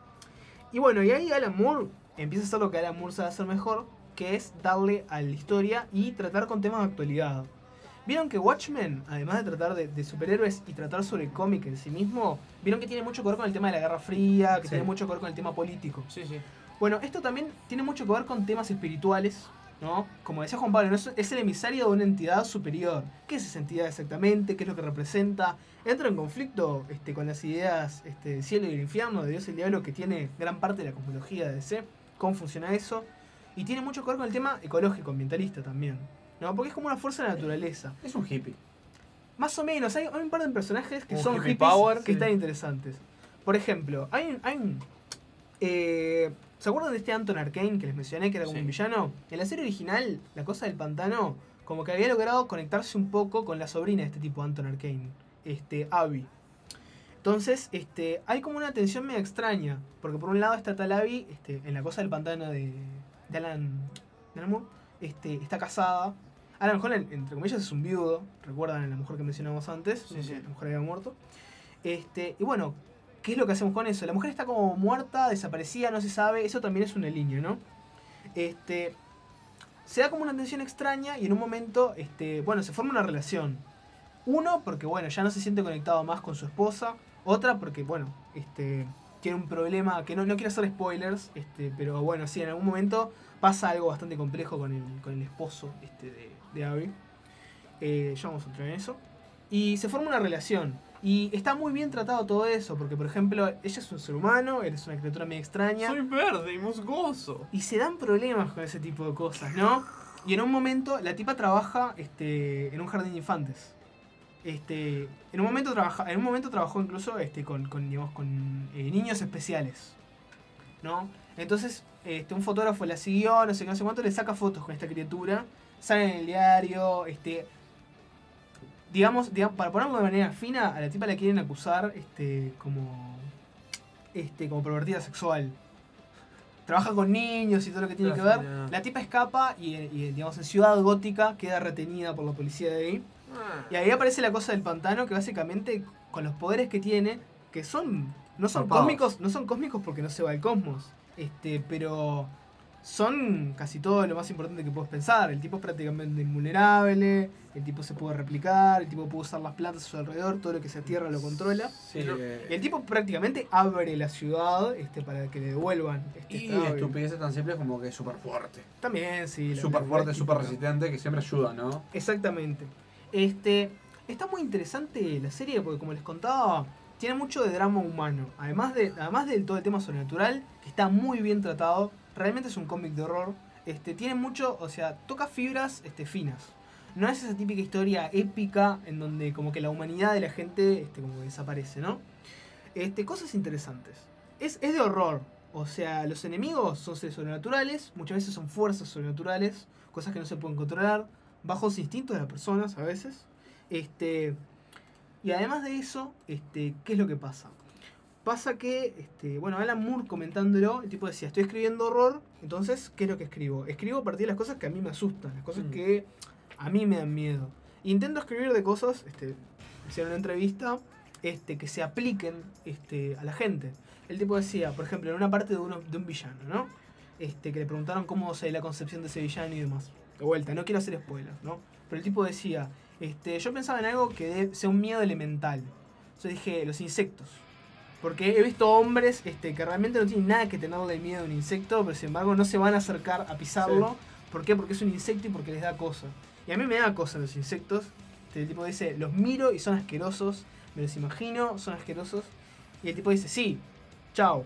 Speaker 1: Y bueno, y ahí Alan Moore empieza a hacer lo que Alan Moore sabe hacer mejor, que es darle a la historia y tratar con temas de actualidad. Vieron que Watchmen, además de tratar de, de superhéroes y tratar sobre el cómic en sí mismo, vieron que tiene mucho que ver con el tema de la Guerra Fría, que
Speaker 3: Sí.
Speaker 1: tiene mucho que ver con el tema político.
Speaker 2: Sí, sí.
Speaker 1: Bueno, esto también tiene mucho que ver con temas espirituales, ¿no? Como decía Juan Pablo, ¿no? es, es el emisario de una entidad superior. ¿Qué es esa entidad exactamente? ¿Qué es lo que representa? Entra en conflicto este, con las ideas este, del cielo y el infierno, de Dios y el diablo, que tiene gran parte de la cosmología de D C. ¿Cómo funciona eso? Y tiene mucho que ver con el tema ecológico, ambientalista también, ¿no? Porque es como una fuerza de la naturaleza.
Speaker 3: Es un hippie.
Speaker 1: Más o menos, hay, hay un par de personajes que
Speaker 2: Un
Speaker 1: son
Speaker 2: hippie
Speaker 1: hippies
Speaker 2: power,
Speaker 1: que
Speaker 2: sí.
Speaker 1: están interesantes. Por ejemplo, hay un... Hay un eh, ¿se acuerdan de este Anton Arcane que les mencioné, que era como
Speaker 2: Sí.
Speaker 1: un villano? En la serie original, la cosa del pantano, como que había logrado conectarse un poco con la sobrina de este tipo, Anton Arcane, este, Abby. Entonces, este, hay como una tensión medio extraña, porque por un lado está tal Abby, este, en la cosa del pantano de, de Alan, de Alan Moore, este, está casada. Alan Holland, entre comillas, es un viudo. ¿Recuerdan a la mujer que mencionamos antes?
Speaker 2: Sí, sí.
Speaker 1: La mujer había muerto. Este, y bueno, ¿qué es lo que hacemos con eso? La mujer está como muerta, desaparecida, no se sabe. Eso también es una línea, ¿no? Este, se da como una tensión extraña y en un momento, este, bueno, se forma una relación. Uno, porque bueno, ya no se siente conectado más con su esposa. Otra, porque bueno, este, tiene un problema, que no, no quiero hacer spoilers, este, pero bueno, sí, en algún momento pasa algo bastante complejo con el, con el esposo este, de, de Abby. Eh, ya vamos a entrar en eso. Y se forma una relación. Y está muy bien tratado todo eso, porque por ejemplo, ella es un ser humano, él es una criatura medio extraña.
Speaker 2: Soy verde y musgoso.
Speaker 1: Y se dan problemas con ese tipo de cosas, ¿no? Y en un momento, la tipa trabaja este, en un jardín de infantes. Este, en un momento trabaja, en un momento trabajó incluso este, con, con, digamos, con eh, niños especiales, ¿no? Entonces, este, un fotógrafo la siguió, no sé qué, no sé cuánto, le saca fotos con esta criatura, sale en el diario, este, digamos, digamos, para ponerlo de manera fina, a la tipa la quieren acusar, este, como, este, como pervertida sexual. Trabaja con niños y todo lo que tiene que ver. La tipa escapa y, y digamos, en Ciudad Gótica queda retenida por la policía de ahí. Y ahí aparece la cosa del pantano, que básicamente con los poderes que tiene, que son no son
Speaker 3: Zarpados.
Speaker 1: cósmicos, no son cósmicos porque no se va al cosmos, este, pero son casi todo lo más importante que puedes pensar. El tipo es prácticamente invulnerable, el tipo se puede replicar, el tipo puede usar las plantas a su alrededor, todo lo que sea tierra lo controla.
Speaker 3: Sí,
Speaker 1: Y
Speaker 3: eh,
Speaker 1: el tipo prácticamente abre la ciudad este, para que le devuelvan este
Speaker 3: y
Speaker 1: estado.
Speaker 3: estupideces tan simples como que es súper fuerte.
Speaker 1: También, sí. la-
Speaker 3: Súper
Speaker 1: la-
Speaker 3: fuerte,
Speaker 1: la
Speaker 3: súper
Speaker 1: típica.
Speaker 3: resistente, que siempre ayuda, ¿no?
Speaker 1: Exactamente. Este, está muy interesante la serie porque, como les contaba, tiene mucho de drama humano. Además de, además de todo el tema sobrenatural, que está muy bien tratado. Realmente es un cómic de horror. Este, tiene mucho, o sea, toca fibras este, finas. No es esa típica historia épica en donde como que la humanidad de la gente este, como que desaparece, ¿no? Este, cosas interesantes. Es, es de horror. O sea, los enemigos son seres sobrenaturales, muchas veces son fuerzas sobrenaturales, cosas que no se pueden controlar, bajos instintos de las personas a veces. Este, y además de eso, este, ¿qué es lo que pasa? Pasa que, este, bueno, Alan Moore comentándolo, el tipo decía, estoy escribiendo horror, entonces, ¿qué es lo que escribo? Escribo a partir de las cosas que a mí me asustan, las cosas
Speaker 3: Mm.
Speaker 1: que a mí me dan miedo. Intento escribir de cosas, este, hicieron una entrevista, este, que se apliquen este, a la gente. El tipo decía, por ejemplo, en una parte de, uno, de un villano, ¿no? Este, que le preguntaron cómo se la concepción de ese villano y demás. De vuelta, no quiero hacer spoilers, ¿no? Pero el tipo decía, este, yo pensaba en algo que de- sea un miedo elemental. Yo dije, los insectos. Porque he visto hombres este, que realmente no tienen nada que tenerle miedo a un insecto, pero sin embargo no se van a acercar a pisarlo. ¿Por qué? Porque es un insecto y porque les da cosa. Y a mí me da cosa los insectos. Este, el tipo dice, los miro y son asquerosos, me los imagino, son asquerosos. Y el tipo dice, sí, chao.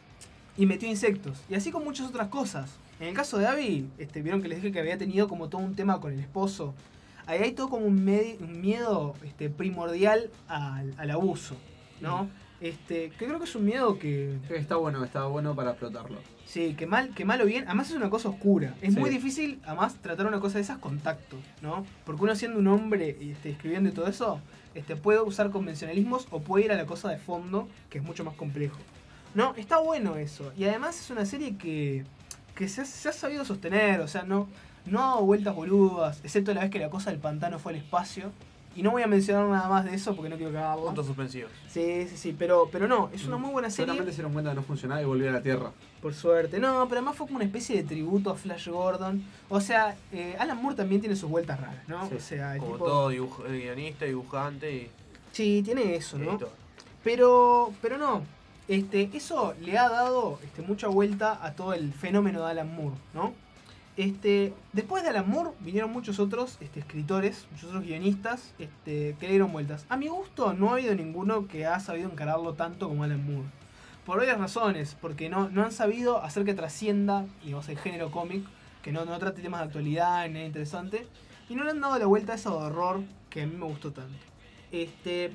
Speaker 1: Y metió insectos. Y así con muchas otras cosas. En el caso de Abby, este, vieron que les dije que había tenido como todo un tema con el esposo. Ahí hay todo como un, medi- un miedo este, primordial al, al abuso, ¿no? Este, que creo que es un miedo que,
Speaker 3: Sí, está bueno, está bueno para explotarlo.
Speaker 1: sí, que mal, que mal o bien, además es una cosa oscura. Es
Speaker 3: Sí.
Speaker 1: muy difícil, además, tratar una cosa de esas con tacto, ¿no? Porque uno siendo un hombre y este, escribiendo y todo eso, este, puede usar convencionalismos o puede ir a la cosa de fondo, que es mucho más complejo. No, está bueno eso. Y además es una serie que, que se, ha, se ha sabido sostener, o sea, no, no ha dado vueltas boludas, excepto la vez que la cosa del pantano fue al espacio. Y no voy a mencionar nada más de eso porque no quiero cagarlo.
Speaker 2: Puntos suspensivos.
Speaker 1: Sí, sí, sí, pero, pero no, es una muy buena serie.
Speaker 3: Seguramente se dieron cuenta de no funcionaba y volvió a la Tierra.
Speaker 1: Por suerte. No, pero además fue como una especie de tributo a Flash Gordon. O sea, eh, Alan Moore también tiene sus vueltas raras, ¿no?
Speaker 3: Sí,
Speaker 1: o sea, el
Speaker 2: Como
Speaker 1: tipo...
Speaker 2: todo dibuj- guionista, dibujante y
Speaker 1: Sí, tiene eso, ¿no?
Speaker 2: editor.
Speaker 1: Pero, pero no. Este, eso le ha dado este, mucha vuelta a todo el fenómeno de Alan Moore, ¿no? Este, después de Alan Moore vinieron muchos otros este, escritores, muchos otros guionistas este, que le dieron vueltas. A mi gusto no ha habido ninguno que ha sabido encararlo tanto como Alan Moore. Por varias razones, porque no, no han sabido hacer que trascienda, digamos, el género cómic, que no, no trate temas de actualidad ni nada interesante, y no le han dado la vuelta a ese horror que a mí me gustó tanto. Este,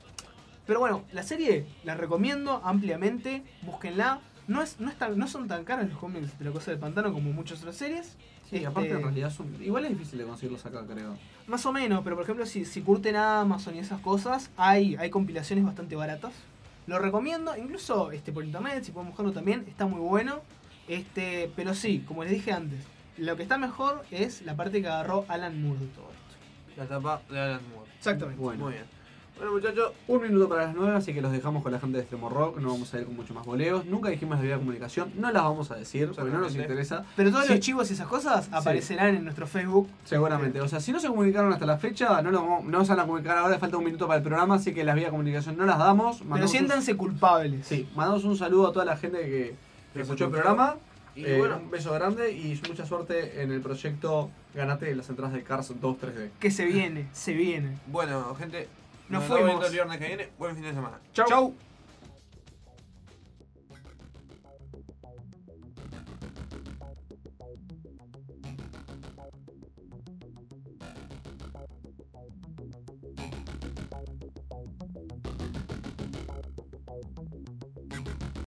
Speaker 1: pero bueno, la serie la recomiendo ampliamente, búsquenla. No, es, no, es tan- no son tan caros los cómics de la cosa del pantano como muchas otras series.
Speaker 3: Sí,
Speaker 1: Este,
Speaker 3: aparte en realidad son... Igual es difícil de conseguirlos acá, creo.
Speaker 1: Más o menos, pero por ejemplo, si, si curten Amazon y esas cosas, hay, hay compilaciones bastante baratas. Lo recomiendo, incluso este, por internet, si pueden buscarlo también, está muy bueno. Este, pero sí, como les dije antes, lo que está mejor es la parte que agarró Alan Moore de todo esto.
Speaker 2: La tapa de Alan Moore.
Speaker 1: Exactamente.
Speaker 3: Bueno.
Speaker 2: Muy bien. Bueno, muchachos,
Speaker 3: Un minuto para las nueve, así que los dejamos con la gente de Extremo Rock. No vamos a ir con mucho más boleos. Nunca dijimos la vía de comunicación. No las vamos a decir porque no nos
Speaker 2: Exactamente.
Speaker 3: interesa.
Speaker 1: Pero todos
Speaker 3: Sí.
Speaker 1: los chivos y esas cosas aparecerán en nuestro Facebook.
Speaker 3: Seguramente. O sea, si no se comunicaron hasta la fecha, no, lo vamos- no se van a comunicar ahora. Falta un minuto para el programa, así que las vías de comunicación no las damos.
Speaker 1: Pero
Speaker 3: Mandamos un-
Speaker 1: siéntanse culpables.
Speaker 3: Sí, mandamos un saludo a toda la gente que, que
Speaker 2: Que
Speaker 3: escuchó el
Speaker 2: escuchó.
Speaker 3: programa.
Speaker 2: y
Speaker 3: Eh,
Speaker 2: bueno,
Speaker 3: un beso grande y mucha suerte en el proyecto Ganate las entradas de Cars dos tres D.
Speaker 1: Que se viene, se viene.
Speaker 2: bueno, gente,
Speaker 1: Nos
Speaker 2: estamos
Speaker 1: fuimos.
Speaker 2: viendo el viernes que viene. Buen fin de semana.
Speaker 1: Chau.